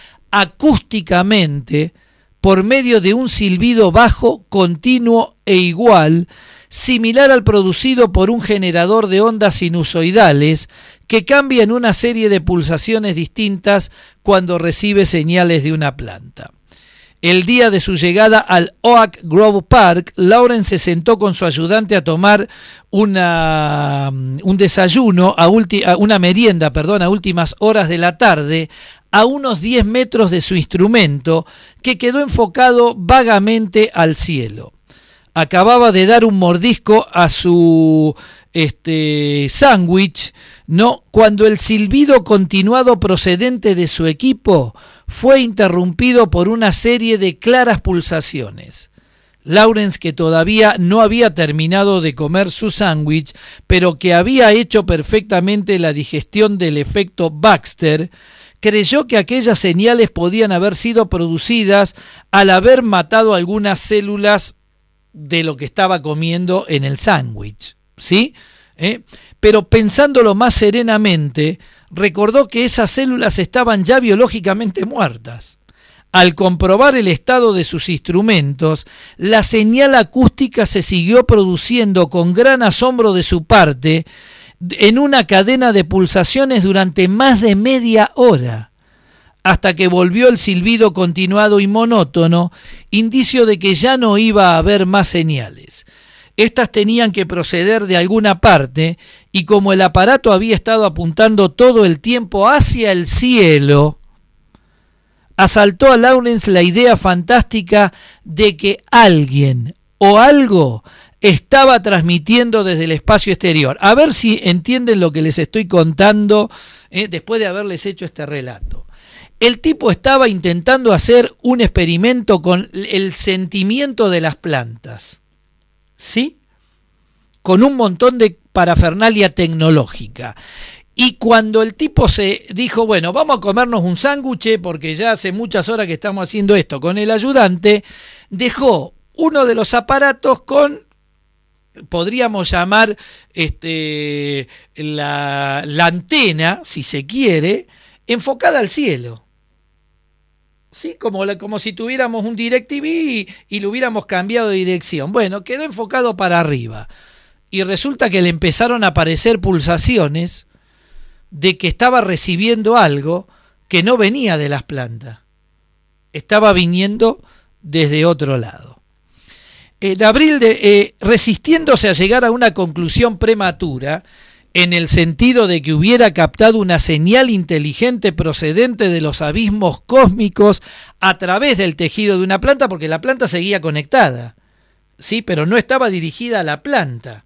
acústicamente, por medio de un silbido bajo, continuo e igual, similar al producido por un generador de ondas sinusoidales que cambia en una serie de pulsaciones distintas cuando recibe señales de una planta. El día de su llegada al Oak Grove Park, Lawrence se sentó con su ayudante a tomar una, un desayuno, a ulti, a una merienda, perdón, a últimas horas de la tarde, a unos diez metros de su instrumento, que quedó enfocado vagamente al cielo. Acababa de dar un mordisco a su este, sándwich, ¿no?, cuando el silbido continuado procedente de su equipo fue interrumpido por una serie de claras pulsaciones. Lawrence, que todavía no había terminado de comer su sándwich, pero que había hecho perfectamente la digestión del efecto Baxter, creyó que aquellas señales podían haber sido producidas al haber matado algunas células de lo que estaba comiendo en el sándwich, ¿sí? ¿Eh? Pero pensándolo más serenamente, recordó que esas células estaban ya biológicamente muertas. Al comprobar el estado de sus instrumentos, la señal acústica se siguió produciendo con gran asombro de su parte en una cadena de pulsaciones durante más de media hora, hasta que volvió el silbido continuado y monótono, indicio de que ya no iba a haber más señales. Estas tenían que proceder de alguna parte, y como el aparato había estado apuntando todo el tiempo hacia el cielo, asaltó a Lawrence la idea fantástica de que alguien o algo estaba transmitiendo desde el espacio exterior. A ver si entienden lo que les estoy contando eh, después de haberles hecho este relato. El tipo estaba intentando hacer un experimento con el sentimiento de las plantas, ¿sí? Con un montón de parafernalia tecnológica. Y cuando el tipo se dijo, bueno, vamos a comernos un sándwich porque ya hace muchas horas que estamos haciendo esto con el ayudante, dejó uno de los aparatos con podríamos llamar este, la, la antena, si se quiere, enfocada al cielo. Sí, como, la, como si tuviéramos un DirecTV y, y le hubiéramos cambiado de dirección. Bueno, quedó enfocado para arriba. Y resulta que le empezaron a aparecer pulsaciones de que estaba recibiendo algo que no venía de las plantas. Estaba viniendo desde otro lado. En abril, de, eh, resistiéndose a llegar a una conclusión prematura, en el sentido de que hubiera captado una señal inteligente procedente de los abismos cósmicos a través del tejido de una planta, porque la planta seguía conectada, sí, pero no estaba dirigida a la planta.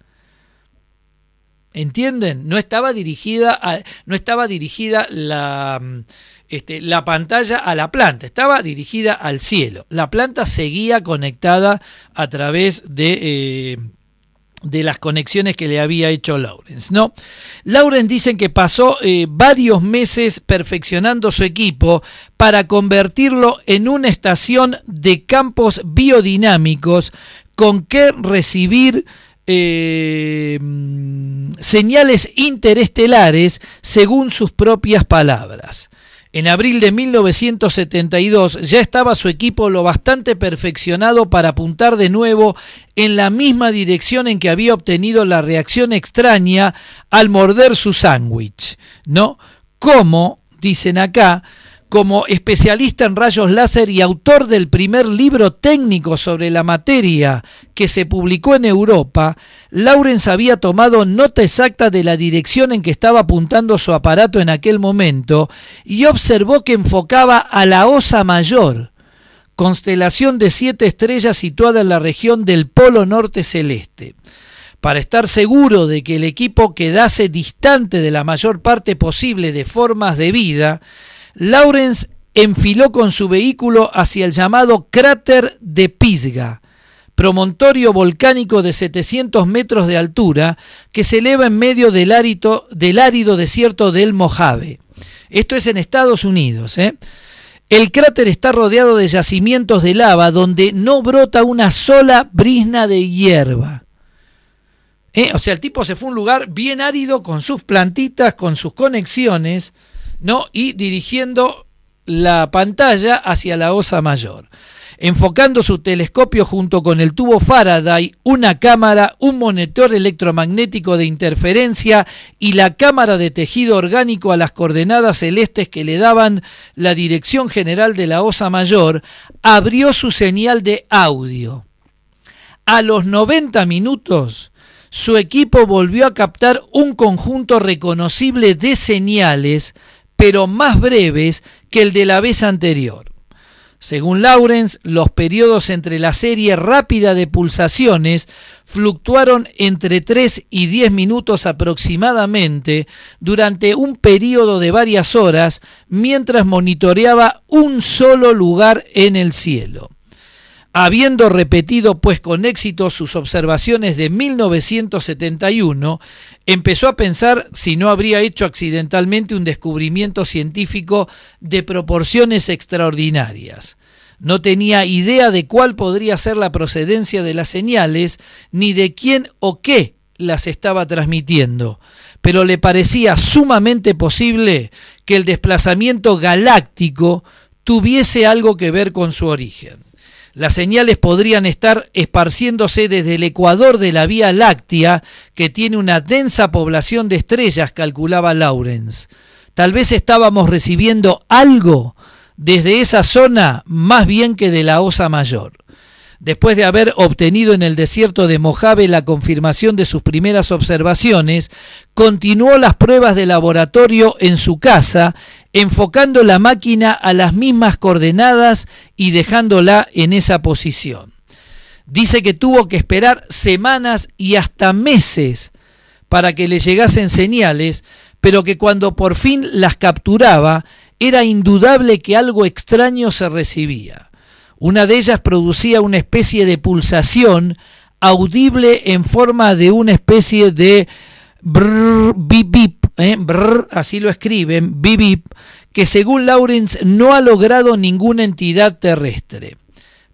¿Entienden? No estaba dirigida a, no estaba dirigida la, este, la pantalla a la planta, estaba dirigida al cielo. La planta seguía conectada a través de, eh, de las conexiones que le había hecho Lawrence, ¿no? Lawrence dicen que pasó eh, varios meses perfeccionando su equipo para convertirlo en una estación de campos biodinámicos con que recibir Eh, señales interestelares según sus propias palabras. En abril de mil novecientos setenta y dos ya estaba su equipo lo bastante perfeccionado para apuntar de nuevo en la misma dirección en que había obtenido la reacción extraña al morder su sándwich, ¿no? Como, dicen acá, como especialista en rayos láser y autor del primer libro técnico sobre la materia que se publicó en Europa, Lawrence había tomado nota exacta de la dirección en que estaba apuntando su aparato en aquel momento y observó que enfocaba a la Osa Mayor, constelación de siete estrellas situada en la región del Polo Norte Celeste. Para estar seguro de que el equipo quedase distante de la mayor parte posible de formas de vida, Lawrence enfiló con su vehículo hacia el llamado cráter de Pisgah, promontorio volcánico de setecientos metros de altura que se eleva en medio del árido, del árido desierto del Mojave. Esto es en Estados Unidos, ¿eh? El cráter está rodeado de yacimientos de lava donde no brota una sola brizna de hierba. ¿Eh? O sea, el tipo se fue a un lugar bien árido con sus plantitas, con sus conexiones, ¿no? Y dirigiendo la pantalla hacia la Osa Mayor, enfocando su telescopio junto con el tubo Faraday, una cámara, un monitor electromagnético de interferencia y la cámara de tejido orgánico a las coordenadas celestes que le daban la dirección general de la Osa Mayor, abrió su señal de audio. A los noventa minutos, su equipo volvió a captar un conjunto reconocible de señales, pero más breves que el de la vez anterior. Según Lawrence, los periodos entre la serie rápida de pulsaciones fluctuaron entre tres y diez minutos aproximadamente durante un periodo de varias horas mientras monitoreaba un solo lugar en el cielo. Habiendo repetido pues con éxito sus observaciones de mil novecientos setenta y uno, empezó a pensar si no habría hecho accidentalmente un descubrimiento científico de proporciones extraordinarias. No tenía idea de cuál podría ser la procedencia de las señales, ni de quién o qué las estaba transmitiendo, pero le parecía sumamente posible que el desplazamiento galáctico tuviese algo que ver con su origen. Las señales podrían estar esparciéndose desde el ecuador de la Vía Láctea, que tiene una densa población de estrellas, calculaba Lawrence. Tal vez estábamos recibiendo algo desde esa zona más bien que de la Osa Mayor. Después de haber obtenido en el desierto de Mojave la confirmación de sus primeras observaciones, continuó las pruebas de laboratorio en su casa, enfocando la máquina a las mismas coordenadas y dejándola en esa posición. Dice que tuvo que esperar semanas y hasta meses para que le llegasen señales, pero que cuando por fin las capturaba, era indudable que algo extraño se recibía. Una de ellas producía una especie de pulsación audible en forma de una especie de brrr, bip, bip, eh, brrr, así lo escriben, bip, bip, que según Lawrence no ha logrado ninguna entidad terrestre.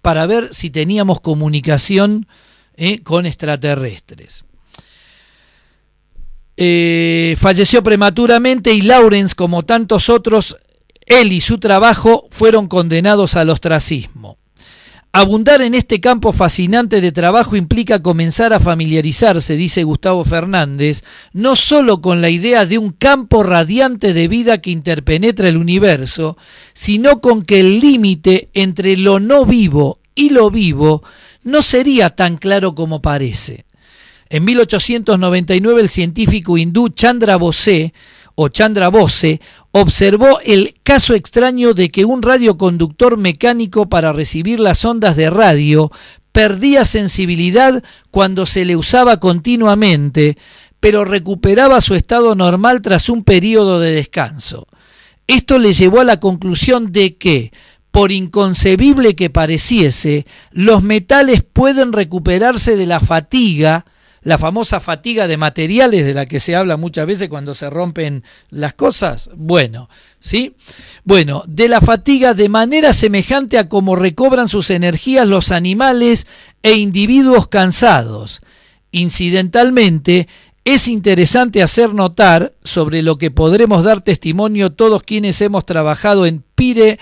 para ver si teníamos comunicación eh, con extraterrestres. Eh, falleció prematuramente y Lawrence, como tantos otros, él y su trabajo fueron condenados al ostracismo. Abundar en este campo fascinante de trabajo implica comenzar a familiarizarse, dice Gustavo Fernández, no solo con la idea de un campo radiante de vida que interpenetra el universo, sino con que el límite entre lo no vivo y lo vivo no sería tan claro como parece. En mil ochocientos noventa y nueve el científico hindú Chandra Bose, o Chandra Bose, observó el caso extraño de que un radioconductor mecánico para recibir las ondas de radio perdía sensibilidad cuando se le usaba continuamente, pero recuperaba su estado normal tras un periodo de descanso. Esto le llevó a la conclusión de que, por inconcebible que pareciese, los metales pueden recuperarse de la fatiga, la famosa fatiga de materiales de la que se habla muchas veces cuando se rompen las cosas. Bueno, ¿sí? Bueno, de la fatiga de manera semejante a cómo recobran sus energías los animales e individuos cansados. Incidentalmente, es interesante hacer notar, sobre lo que podremos dar testimonio todos quienes hemos trabajado en pire,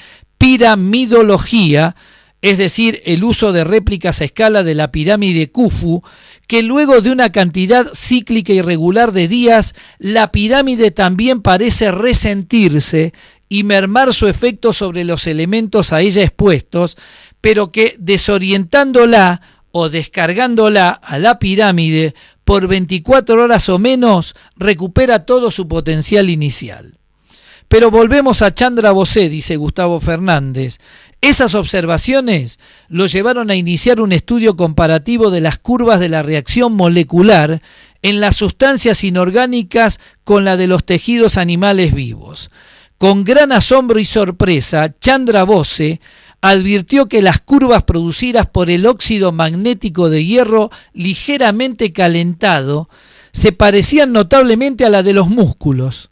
piramidología, es decir, el uso de réplicas a escala de la pirámide Khufu, que luego de una cantidad cíclica y regular de días, la pirámide también parece resentirse y mermar su efecto sobre los elementos a ella expuestos, pero que desorientándola o descargándola a la pirámide por veinticuatro horas o menos, recupera todo su potencial inicial. Pero volvemos a Chandra Bose, dice Gustavo Fernández. Esas observaciones lo llevaron a iniciar un estudio comparativo de las curvas de la reacción molecular en las sustancias inorgánicas con la de los tejidos animales vivos. Con gran asombro y sorpresa, Chandra Bose advirtió que las curvas producidas por el óxido magnético de hierro ligeramente calentado se parecían notablemente a la de los músculos.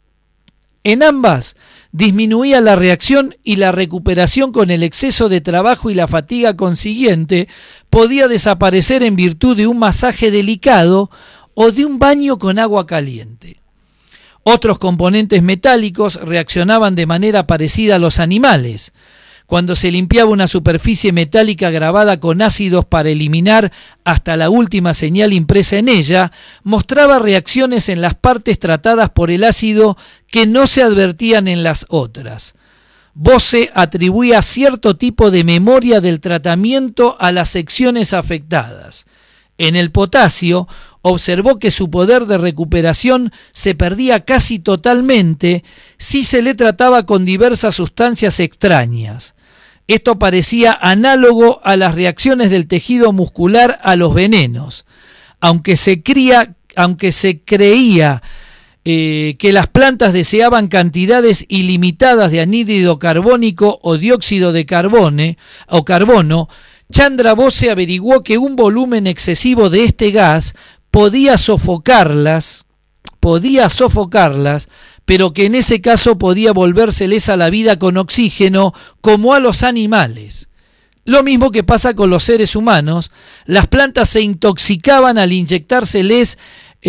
En ambas disminuía la reacción y la recuperación con el exceso de trabajo y la fatiga consiguiente podía desaparecer en virtud de un masaje delicado o de un baño con agua caliente. Otros componentes metálicos reaccionaban de manera parecida a los animales. Cuando se limpiaba una superficie metálica grabada con ácidos para eliminar hasta la última señal impresa en ella, mostraba reacciones en las partes tratadas por el ácido que no se advertían en las otras. Bose atribuía cierto tipo de memoria del tratamiento a las secciones afectadas. En el potasio, observó que su poder de recuperación se perdía casi totalmente si se le trataba con diversas sustancias extrañas. Esto parecía análogo a las reacciones del tejido muscular a los venenos. Aunque se, cría, aunque se creía eh, que las plantas deseaban cantidades ilimitadas de anhídrido carbónico o dióxido de carbono, o carbono, Chandra Bose averiguó que un volumen excesivo de este gas podía sofocarlas, podía sofocarlas, pero que en ese caso podía volvérseles a la vida con oxígeno como a los animales. Lo mismo que pasa con los seres humanos, las plantas se intoxicaban al inyectárseles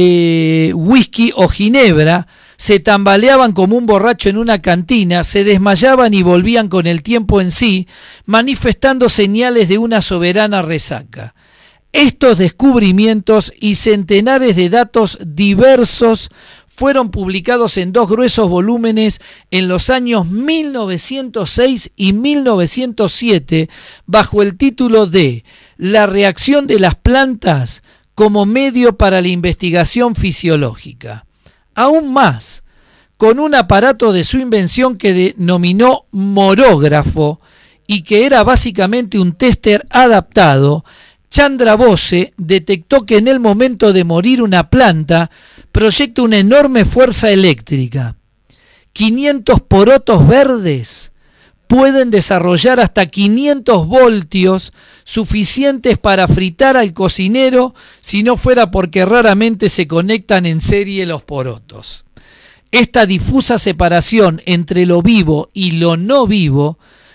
eh, whisky o ginebra, se tambaleaban como un borracho en una cantina, se desmayaban y volvían con el tiempo en sí, manifestando señales de una soberana resaca. Estos descubrimientos y centenares de datos diversos fueron publicados en dos gruesos volúmenes en los años mil novecientos seis y mil novecientos siete bajo el título de La reacción de las plantas como medio para la investigación fisiológica. Aún más, con un aparato de su invención que denominó morógrafo y que era básicamente un téster adaptado, Chandra Bose detectó que en el momento de morir una planta proyecta una enorme fuerza eléctrica. quinientos porotos verdes pueden desarrollar hasta quinientos voltios suficientes para fritar al cocinero si no fuera porque raramente se conectan en serie los porotos. Esta difusa separación entre lo vivo y lo no vivo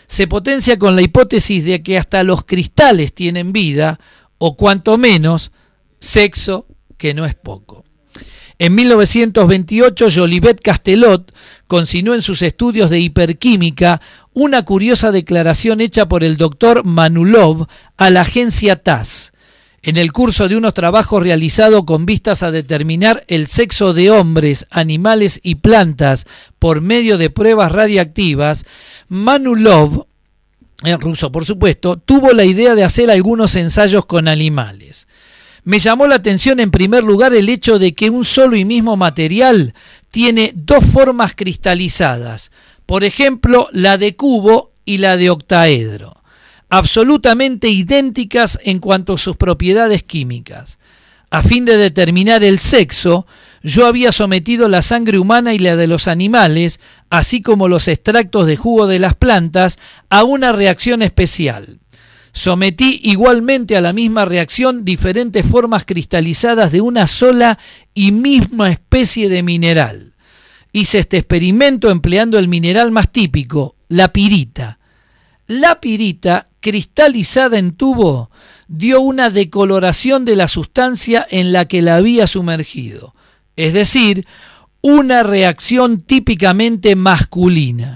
se potencia con la hipótesis de que hasta los cristales tienen vida, o cuanto menos, sexo, que no es poco. En mil novecientos veintiocho, Jolivet Castelot consignó en sus estudios de hiperquímica una curiosa declaración hecha por el doctor Manulov a la agencia T A S, en el curso de unos trabajos realizados con vistas a determinar el sexo de hombres, animales y plantas por medio de pruebas radiactivas. Manulov, en ruso por supuesto, tuvo la idea de hacer algunos ensayos con animales. Me llamó la atención en primer lugar el hecho de que un solo y mismo material tiene dos formas cristalizadas, por ejemplo la de cubo y la de octaedro, absolutamente idénticas en cuanto a sus propiedades químicas. A fin de determinar el sexo, yo había sometido la sangre humana y la de los animales, así como los extractos de jugo de las plantas, a una reacción especial. Sometí igualmente a la misma reacción diferentes formas cristalizadas de una sola y misma especie de mineral. Hice este experimento empleando el mineral más típico, la pirita. La pirita, cristalizada en tubo, dio una decoloración de la sustancia en la que la había sumergido, es decir, una reacción típicamente masculina.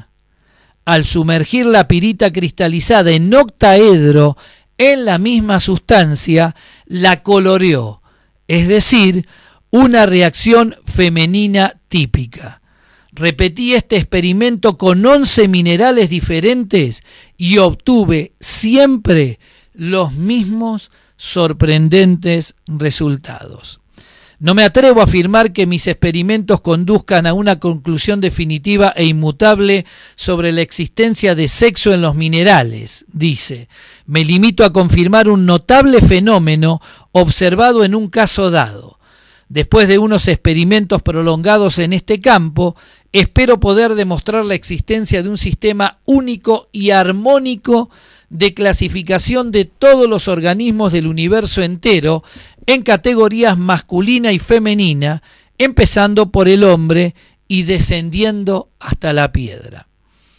Al sumergir la pirita cristalizada en octaedro en la misma sustancia, la coloreó, es decir, una reacción femenina típica. Repetí este experimento con once minerales diferentes y obtuve siempre los mismos sorprendentes resultados. No me atrevo a afirmar que mis experimentos conduzcan a una conclusión definitiva e inmutable sobre la existencia de sexo en los minerales, dice. Me limito a confirmar un notable fenómeno observado en un caso dado. Después de unos experimentos prolongados en este campo, espero poder demostrar la existencia de un sistema único y armónico de clasificación de todos los organismos del universo entero en categorías masculina y femenina, empezando por el hombre y descendiendo hasta la piedra.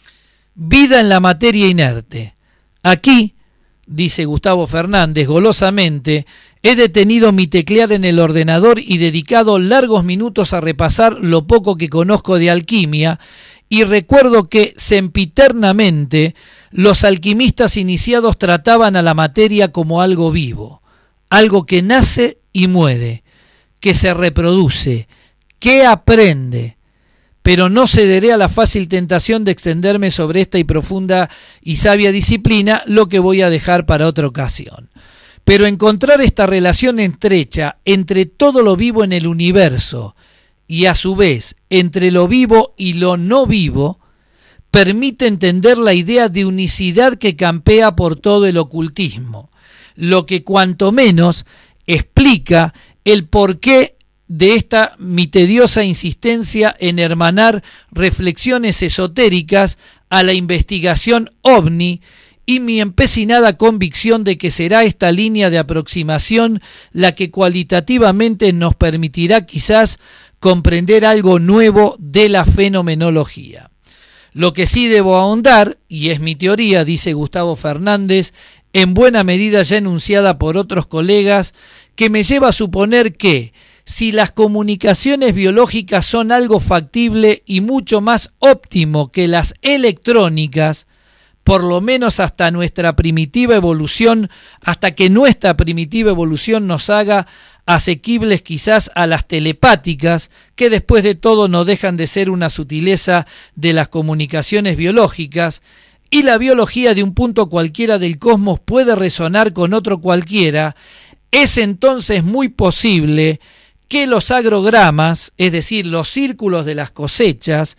Vida en la materia inerte. Aquí, dice Gustavo Fernández golosamente, he detenido mi teclear en el ordenador y dedicado largos minutos a repasar lo poco que conozco de alquimia, y recuerdo que sempiternamente los alquimistas iniciados trataban a la materia como algo vivo, algo que nace y muere, que se reproduce, que aprende. Pero no cederé a la fácil tentación de extenderme sobre esta y profunda y sabia disciplina, lo que voy a dejar para otra ocasión. Pero encontrar esta relación estrecha entre todo lo vivo en el universo y a su vez entre lo vivo y lo no vivo, permite entender la idea de unicidad que campea por todo el ocultismo, lo que cuanto menos explica el porqué de esta mi tediosa insistencia en hermanar reflexiones esotéricas a la investigación ovni y mi empecinada convicción de que será esta línea de aproximación la que cualitativamente nos permitirá quizás comprender algo nuevo de la fenomenología. Lo que sí debo ahondar, y es mi teoría, dice Gustavo Fernández, en buena medida ya enunciada por otros colegas, que me lleva a suponer que, si las comunicaciones biológicas son algo factible y mucho más óptimo que las electrónicas, por lo menos hasta nuestra primitiva evolución, hasta que nuestra primitiva evolución nos haga asequibles quizás a las telepáticas, que después de todo no dejan de ser una sutileza de las comunicaciones biológicas, y la biología de un punto cualquiera del cosmos puede resonar con otro cualquiera, es entonces muy posible que los agrogramas, es decir, los círculos de las cosechas,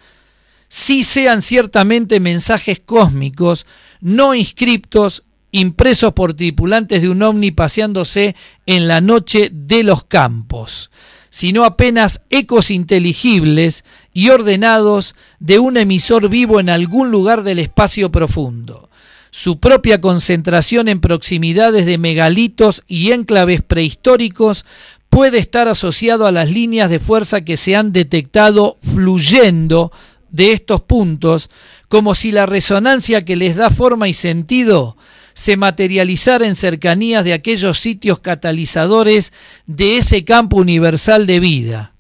sí sean ciertamente mensajes cósmicos, no inscriptos, impresos por tripulantes de un ovni paseándose en la noche de los campos, sino apenas ecos inteligibles y ordenados de un emisor vivo en algún lugar del espacio profundo. Su propia concentración en proximidades de megalitos y enclaves prehistóricos puede estar asociado a las líneas de fuerza que se han detectado fluyendo de estos puntos como si la resonancia que les da forma y sentido se materializara en cercanías de aquellos sitios catalizadores de ese campo universal de vida.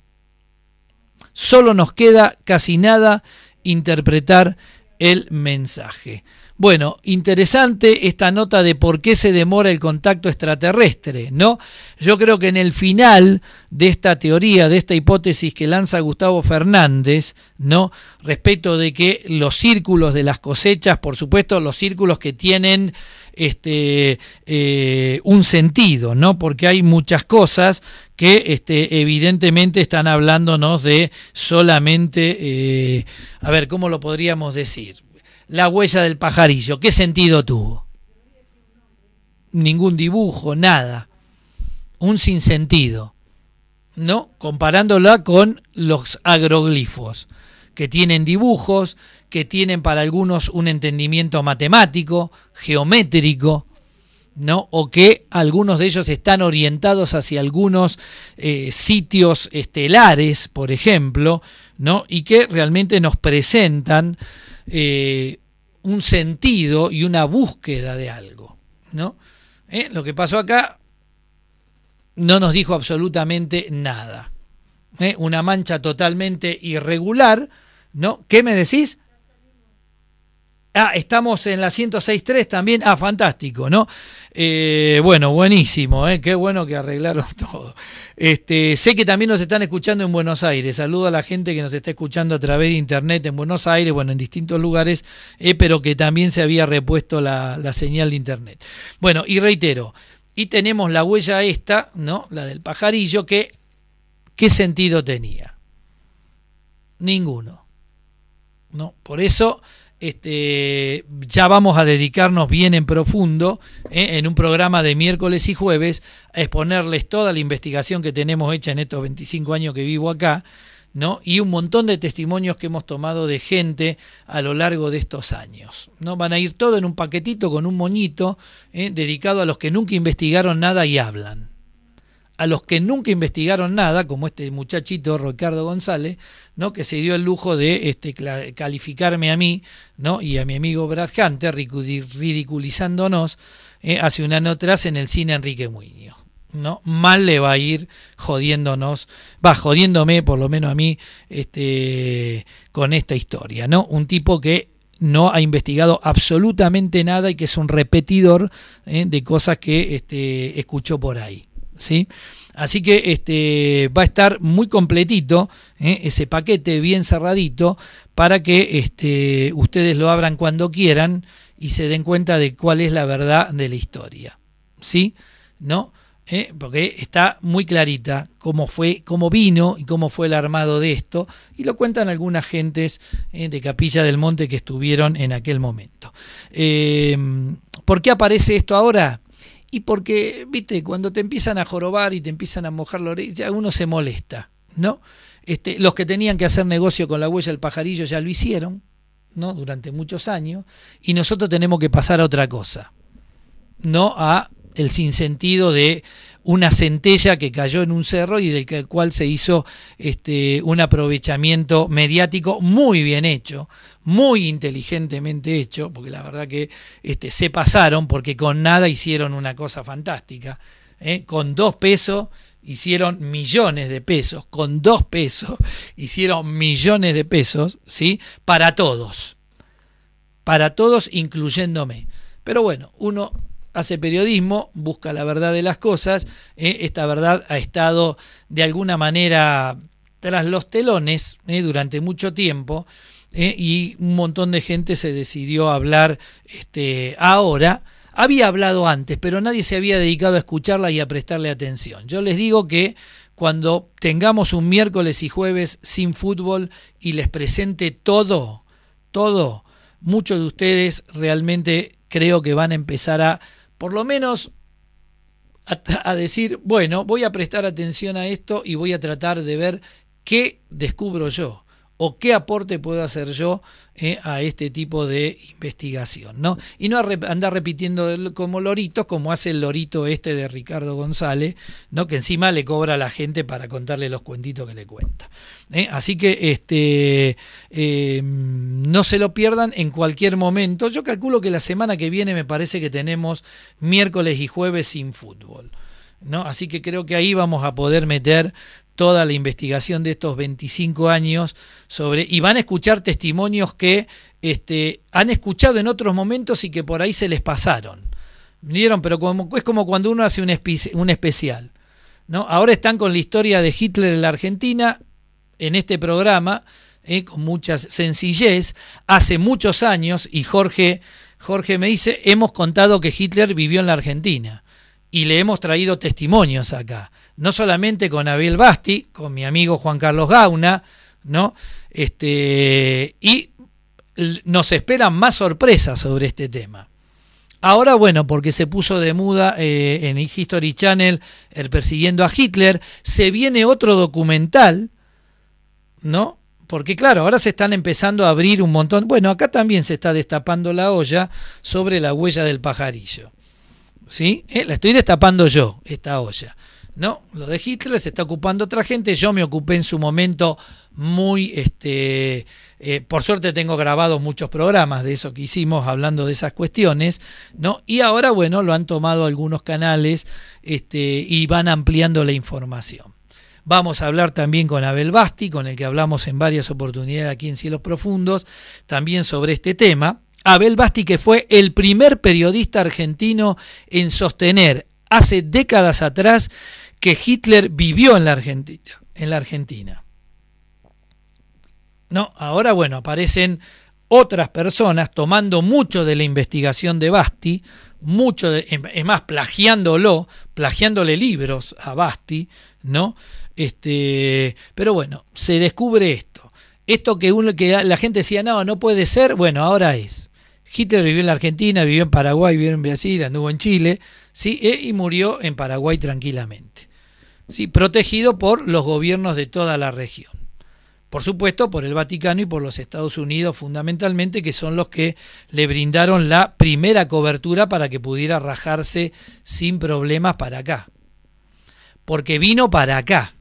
Solo nos queda casi nada interpretar el mensaje. Bueno, interesante esta nota de por qué se demora el contacto extraterrestre, ¿no? Yo creo que en el final de esta teoría, de esta hipótesis que lanza Gustavo Fernández, ¿no? Respecto de que los círculos de las cosechas, por supuesto, los círculos que tienen este eh, un sentido, ¿no? Porque hay muchas cosas que este, evidentemente están hablándonos de solamente, eh, a ver, ¿cómo lo podríamos decir? La huella del pajarillo, ¿qué sentido tuvo? Ningún dibujo, nada. Un sinsentido, ¿no? Comparándola con los agroglifos, que tienen dibujos, que tienen para algunos un entendimiento matemático, geométrico, ¿no? O que algunos de ellos están orientados hacia algunos eh, sitios estelares, por ejemplo, ¿no? Y que realmente nos presentan Eh, un sentido y una búsqueda de algo, ¿no? ¿Eh? Lo que pasó acá no nos dijo absolutamente nada. ¿Eh? Una mancha totalmente irregular, ¿no? ¿Qué me decís? Ah, estamos en la ciento seis punto tres también. Ah, fantástico, ¿no? Eh, bueno, buenísimo, ¿eh? Qué bueno que arreglaron todo. Este, sé que también nos están escuchando en Buenos Aires. Saludo a la gente que nos está escuchando a través de internet en Buenos Aires, bueno, en distintos lugares, eh, pero que también se había repuesto la, la señal de internet. Bueno, y reitero, y tenemos la huella esta, ¿no? La del pajarillo, que ¿qué sentido tenía? Ninguno, ¿no? Por eso Este, ya vamos a dedicarnos bien en profundo eh, en un programa de miércoles y jueves a exponerles toda la investigación que tenemos hecha en estos veinticinco años que vivo acá, ¿no? Y un montón de testimonios que hemos tomado de gente a lo largo de estos años, ¿no? Van a ir todo en un paquetito con un moñito eh, dedicado a los que nunca investigaron nada y hablan. A los que nunca investigaron nada, como este muchachito Ricardo González, ¿no? Que se dio el lujo de este, calificarme a mí, ¿no? Y a mi amigo Brad Hunter, ridiculizándonos eh, hace un año atrás en el cine Enrique Muñoz, ¿no? Mal le va a ir jodiéndonos, va jodiéndome por lo menos a mí este, con esta historia, ¿no? Un tipo que no ha investigado absolutamente nada y que es un repetidor eh, de cosas que este, escuchó por ahí. ¿Sí? Así que este va a estar muy completito ¿eh? ese paquete bien cerradito para que este, ustedes lo abran cuando quieran y se den cuenta de cuál es la verdad de la historia, ¿sí? ¿No? ¿Eh? Porque está muy clarita cómo fue, cómo vino y cómo fue el armado de esto, y lo cuentan algunas gentes ¿eh? de Capilla del Monte que estuvieron en aquel momento. Eh, ¿Por qué aparece esto ahora? Y porque, viste, cuando te empiezan a jorobar y te empiezan a mojar la oreja, ya uno se molesta, ¿no? Este, los que tenían que hacer negocio con la huella del pajarillo ya lo hicieron, ¿no? Durante muchos años, y nosotros tenemos que pasar a otra cosa, no a el sinsentido de una centella que cayó en un cerro y del cual se hizo este, un aprovechamiento mediático muy bien hecho, muy inteligentemente hecho, porque la verdad que este, se pasaron, porque con nada hicieron una cosa fantástica, ¿eh? Con dos pesos hicieron millones de pesos, con dos pesos hicieron millones de pesos, ¿sí? Para todos, para todos incluyéndome. Pero bueno, uno hace periodismo, busca la verdad de las cosas, eh, esta verdad ha estado de alguna manera tras los telones eh, durante mucho tiempo, eh, y un montón de gente se decidió a hablar este, ahora. Había hablado antes, pero nadie se había dedicado a escucharla y a prestarle atención. Yo les digo que cuando tengamos un miércoles y jueves sin fútbol y les presente todo, todo, muchos de ustedes realmente creo que van a empezar a, por lo menos, a, a decir, bueno, voy a prestar atención a esto y voy a tratar de ver qué descubro yo o qué aporte puedo hacer yo eh, a este tipo de investigación, ¿no? Y no andar repitiendo como loritos, como hace el lorito este de Ricardo González, ¿no? Que encima le cobra a la gente para contarle los cuentitos que le cuenta. ¿eh? Así que este eh, no se lo pierdan en cualquier momento. Yo calculo que la semana que viene me parece que tenemos miércoles y jueves sin fútbol, ¿no? Así que creo que ahí vamos a poder meter toda la investigación de estos veinticinco años sobre, y van a escuchar testimonios que este, han escuchado en otros momentos y que por ahí se les pasaron. ¿Vieron? Pero como, es como cuando uno hace un, espe- un especial, ¿no? Ahora están con la historia de Hitler en la Argentina en este programa, eh, con mucha sencillez. Hace muchos años, y Jorge, Jorge me dice, hemos contado que Hitler vivió en la Argentina y le hemos traído testimonios acá. No solamente con Abel Basti, con mi amigo Juan Carlos Gauna, ¿no? Este, y nos esperan más sorpresas sobre este tema. Ahora, bueno, porque se puso de moda eh, en History Channel el Persiguiendo a Hitler, se viene otro documental, ¿no? Porque claro, ahora se están empezando a abrir un montón. Bueno, acá también se está destapando la olla sobre la huella del pajarillo. ¿Sí? ¿Eh? La estoy destapando yo, esta olla. No, lo de Hitler se está ocupando otra gente. Yo me ocupé en su momento muy, este, eh, por suerte tengo grabados muchos programas de eso que hicimos hablando de esas cuestiones, ¿no? Y ahora, bueno, lo han tomado algunos canales este, y van ampliando la información. Vamos a hablar también con Abel Basti, con el que hablamos en varias oportunidades aquí en Cielos Profundos, también sobre este tema. Abel Basti, que fue el primer periodista argentino en sostener hace décadas atrás que Hitler vivió en la Argentina, en la Argentina. No, ahora bueno, aparecen otras personas tomando mucho de la investigación de Basti, mucho de, es más, plagiándolo, plagiándole libros a Basti, ¿no? Este, pero bueno, se descubre esto. Esto que uno que la gente decía, no, no puede ser, bueno, ahora es. Hitler vivió en la Argentina, vivió en Paraguay, vivió en Brasil, anduvo en Chile, ¿sí? y murió en Paraguay tranquilamente, ¿sí? Protegido por los gobiernos de toda la región. Por supuesto, por el Vaticano y por los Estados Unidos fundamentalmente, que son los que le brindaron la primera cobertura para que pudiera rajarse sin problemas para acá. Porque vino para acá.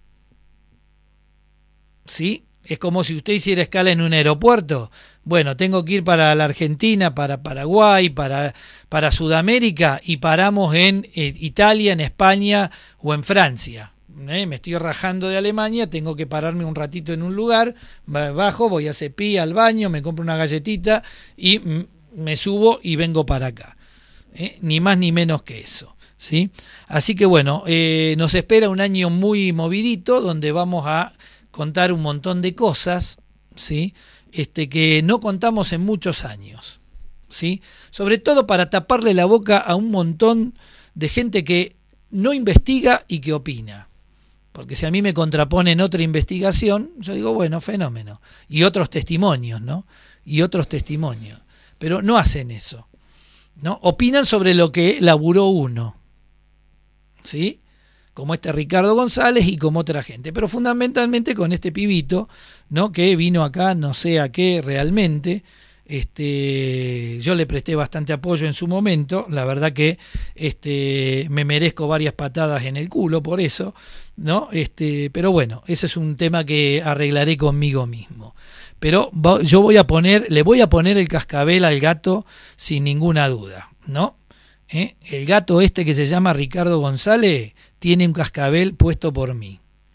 ¿Sí? Es como si usted hiciera escala en un aeropuerto. Bueno, tengo que ir para la Argentina, para Paraguay, para, para Sudamérica, y paramos en eh, Italia, en España o en Francia. ¿Eh? Me estoy rajando de Alemania, tengo que pararme un ratito en un lugar, bajo, voy a Cepí, al baño, me compro una galletita y m- me subo y vengo para acá. ¿Eh? Ni más ni menos que eso. ¿Sí? Así que bueno, eh, nos espera un año muy movidito donde vamos a contar un montón de cosas, ¿sí? Este, que no contamos en muchos años, ¿sí? Sobre todo para taparle la boca a un montón de gente que no investiga y que opina. Porque si a mí me contraponen otra investigación, yo digo, bueno, fenómeno. Y otros testimonios, ¿no? Y otros testimonios. Pero no hacen eso, ¿no? Opinan sobre lo que laburó uno, ¿sí? Como este Ricardo González y como otra gente, pero fundamentalmente con este pibito, ¿no? Que vino acá, no sé a qué realmente. Este, yo le presté bastante apoyo en su momento, la verdad que este, me merezco varias patadas en el culo por eso, ¿no? Este, pero bueno, ese es un tema que arreglaré conmigo mismo. Pero yo voy a poner, le voy a poner el cascabel al gato sin ninguna duda, ¿no? ¿Eh? El gato este que se llama Ricardo González tiene un cascabel puesto por mí,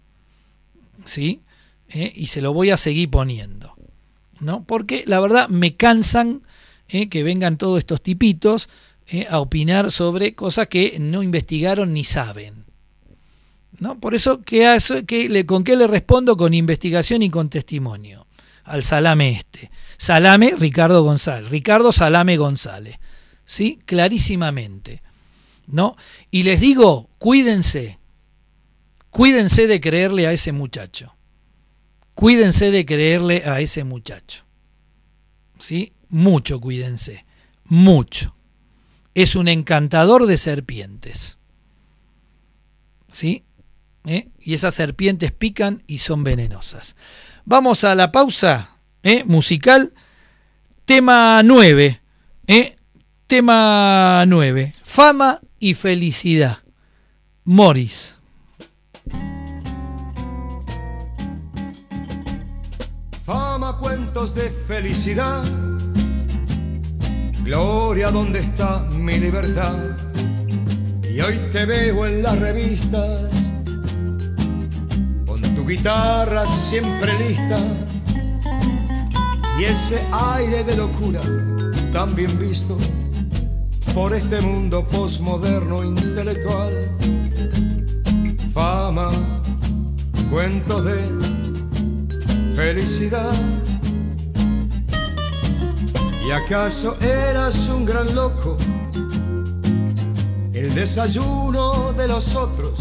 ¿sí? ¿Eh? Y se lo voy a seguir poniendo, ¿no? Porque la verdad me cansan eh, que vengan todos estos tipitos eh, a opinar sobre cosas que no investigaron ni saben, ¿no? Por eso, ¿qué hace, qué le, ¿con qué le respondo? Con investigación y con testimonio al salame este. Salame Ricardo González, Ricardo Salame González, ¿sí? Clarísimamente, ¿no? Y les digo, cuídense, cuídense de creerle a ese muchacho. Cuídense de creerle a ese muchacho, ¿sí? Mucho cuídense, mucho. Es un encantador de serpientes, ¿sí? ¿Eh? Y esas serpientes pican y son venenosas. vamos a la pausa eh, musical. Tema nueve, eh, tema nueve, Fama y Felicidad, Morris. Fama, cuentos de felicidad, gloria, ¿dónde está mi libertad? Y hoy te veo en las revistas, con tu guitarra siempre lista, y ese aire de locura tan bien visto por este mundo posmoderno intelectual. Fama, cuentos de felicidad. ¿Y acaso eras un gran loco? El desayuno de los otros.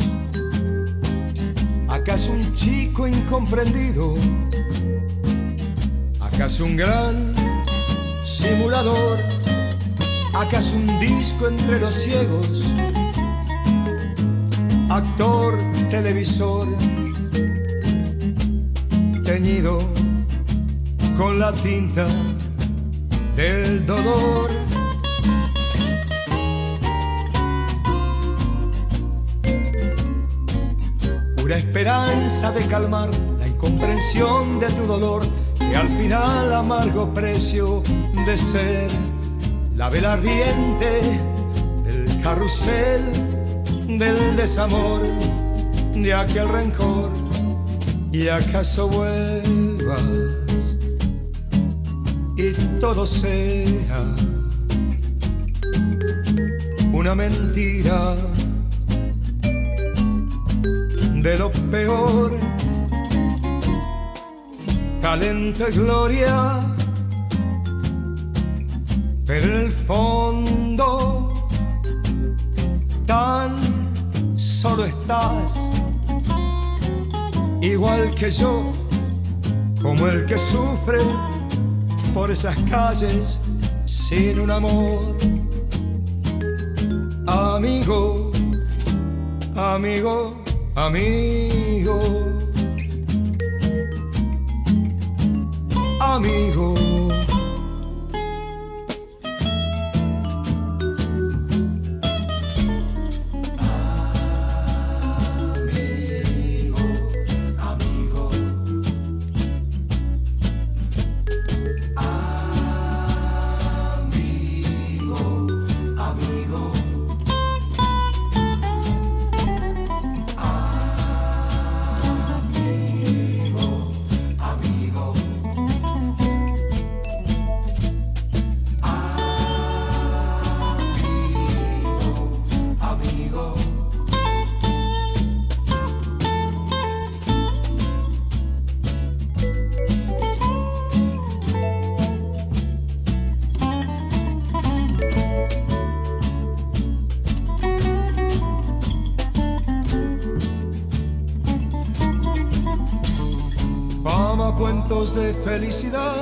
¿Acaso un chico incomprendido? ¿Acaso un gran simulador? ¿Acaso un disco entre los ciegos? Actor, televisor, teñido con la tinta del dolor. Pura esperanza de calmar la incomprensión de tu dolor, y al final amargo precio de ser la vela ardiente del carrusel del desamor, de aquel rencor. ¿Y acaso vuelvas y todo sea una mentira de lo peor? Talento y gloria, pero en el fondo tan solo estás, igual que yo, como el que sufre por esas calles sin un amor. Amigo, amigo, amigo, amigo. Cuentos de felicidad.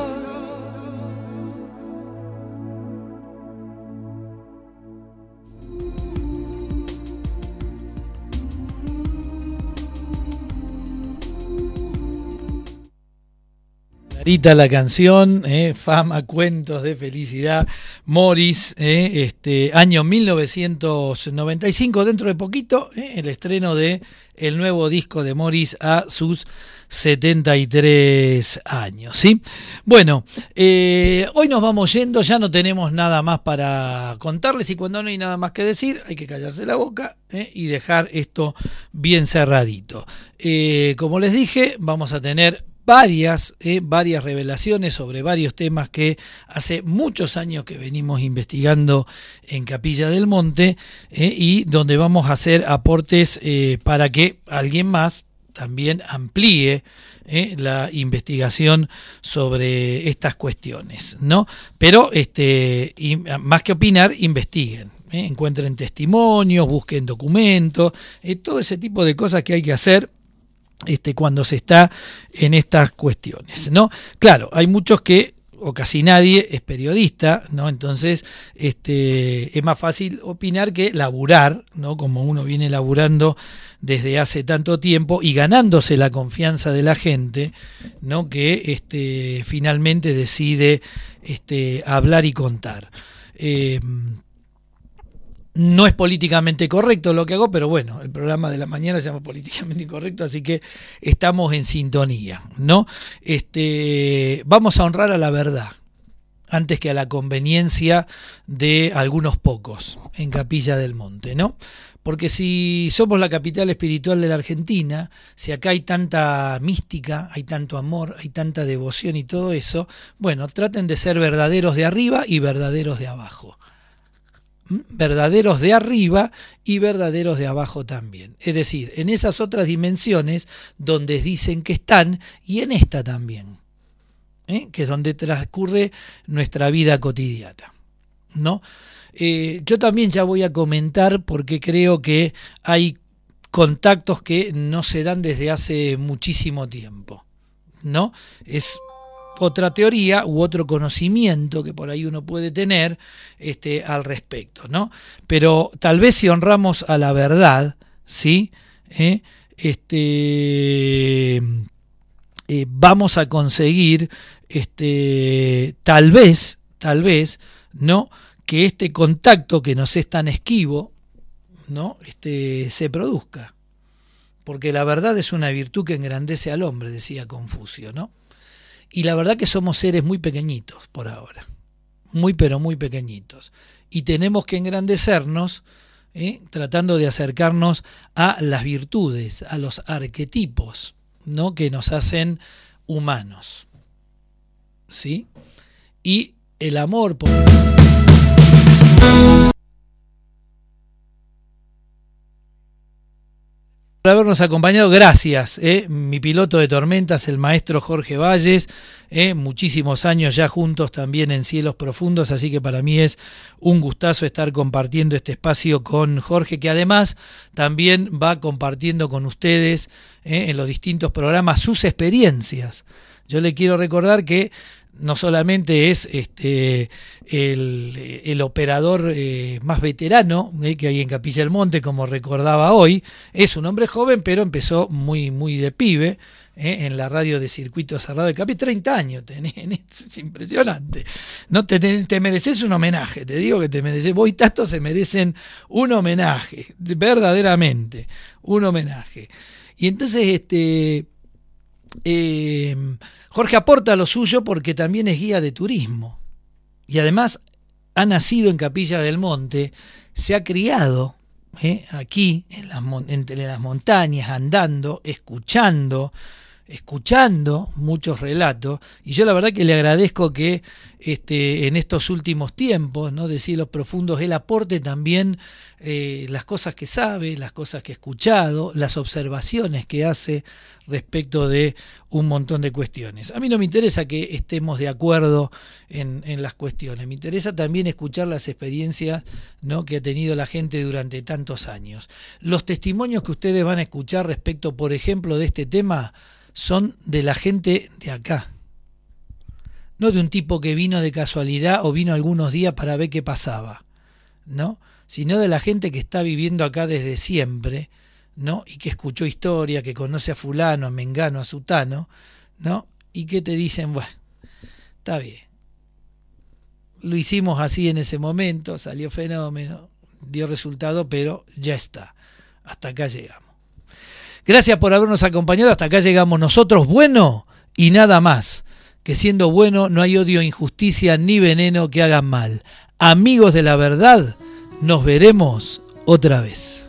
Clarita la canción, eh, Fama, cuentos de felicidad, Morris, eh, este año mil novecientos noventa y cinco, dentro de poquito, eh, el estreno de el nuevo disco de Morris a sus setenta y tres años, ¿sí? Bueno, eh, hoy nos vamos yendo, ya no tenemos nada más para contarles, y cuando no hay nada más que decir, hay que callarse la boca eh, y dejar esto bien cerradito. Eh, como les dije, vamos a tener varias, eh, varias revelaciones sobre varios temas que hace muchos años que venimos investigando en Capilla del Monte, eh, y donde vamos a hacer aportes eh, para que alguien más también amplíe eh, la investigación sobre estas cuestiones, ¿no? Pero este, y, más que opinar, investiguen, eh, encuentren testimonios, busquen documentos, eh, todo ese tipo de cosas que hay que hacer este, cuando se está en estas cuestiones, ¿no? Claro, hay muchos que o casi nadie es periodista, ¿no? Entonces este, es más fácil opinar que laburar, ¿no? Como uno viene laburando desde hace tanto tiempo y ganándose la confianza de la gente, ¿no? Que este, finalmente decide este, hablar y contar. Eh, No es políticamente correcto lo que hago, pero bueno, el programa de la mañana se llama Políticamente Incorrecto, así que estamos en sintonía, ¿no? Este, vamos a honrar a la verdad, antes que a la conveniencia de algunos pocos en Capilla del Monte, ¿no? Porque si somos la capital espiritual de la Argentina, si acá hay tanta mística, hay tanto amor, hay tanta devoción y todo eso, bueno, traten de ser verdaderos de arriba y verdaderos de abajo. Verdaderos de arriba y verdaderos de abajo también. Es decir, en esas otras dimensiones donde dicen que están y en esta también, ¿eh? Que es donde transcurre nuestra vida cotidiana, ¿no? Eh, yo también ya voy a comentar porque creo que hay contactos que no se dan desde hace muchísimo tiempo, ¿no? Es otra teoría u otro conocimiento que por ahí uno puede tener este, al respecto, ¿no? Pero tal vez si honramos a la verdad, ¿sí? ¿Eh? Este, eh, vamos a conseguir, este, tal vez, tal vez, ¿no? Que este contacto que nos es tan esquivo, ¿no? Este, se produzca. Porque la verdad es una virtud que engrandece al hombre, decía Confucio, ¿no? Y la verdad que somos seres muy pequeñitos por ahora, muy pero muy pequeñitos. Y tenemos que engrandecernos ¿eh? tratando de acercarnos a las virtudes, a los arquetipos, ¿no? Que nos hacen humanos, ¿sí? Y el amor por... por habernos acompañado, gracias, eh, mi piloto de tormentas, el maestro Jorge Valles, eh, muchísimos años ya juntos también en Cielos Profundos, así que para mí es un gustazo estar compartiendo este espacio con Jorge, que además también va compartiendo con ustedes eh, en los distintos programas sus experiencias. Yo le quiero recordar que no solamente es este el, el operador eh, más veterano eh, que hay en Capilla del Monte, como recordaba hoy, es un hombre joven, pero empezó muy, muy de pibe eh, en la radio de Circuito Cerrado de Capilla, treinta años tenés, es impresionante. No te, te, te mereces un homenaje, te digo que te mereces, vos y Tato se merecen un homenaje, verdaderamente, un homenaje. Y entonces este eh, Jorge aporta lo suyo porque también es guía de turismo y además ha nacido en Capilla del Monte, se ha criado ¿eh? aquí en las, entre las montañas, andando, escuchando, escuchando muchos relatos, y yo la verdad que le agradezco que este, en estos últimos tiempos, ¿no? de Cielos Profundos, él aporte también eh, las cosas que sabe, las cosas que ha escuchado, las observaciones que hace respecto de un montón de cuestiones. A mí no me interesa que estemos de acuerdo en, en las cuestiones, me interesa también escuchar las experiencias, ¿no? que ha tenido la gente durante tantos años. Los testimonios que ustedes van a escuchar respecto, por ejemplo, de este tema, son de la gente de acá, no de un tipo que vino de casualidad o vino algunos días para ver qué pasaba, ¿no? Sino de la gente que está viviendo acá desde siempre, ¿no? Y que escuchó historia, que conoce a fulano, a mengano, a sutano, ¿no? Y que te dicen, bueno, está bien, lo hicimos así en ese momento, salió fenómeno, dio resultado, pero ya está, hasta acá llegamos. Gracias por habernos acompañado, hasta acá llegamos nosotros, bueno y nada más, que siendo bueno no hay odio, injusticia ni veneno que hagan mal. Amigos de la verdad, nos veremos otra vez.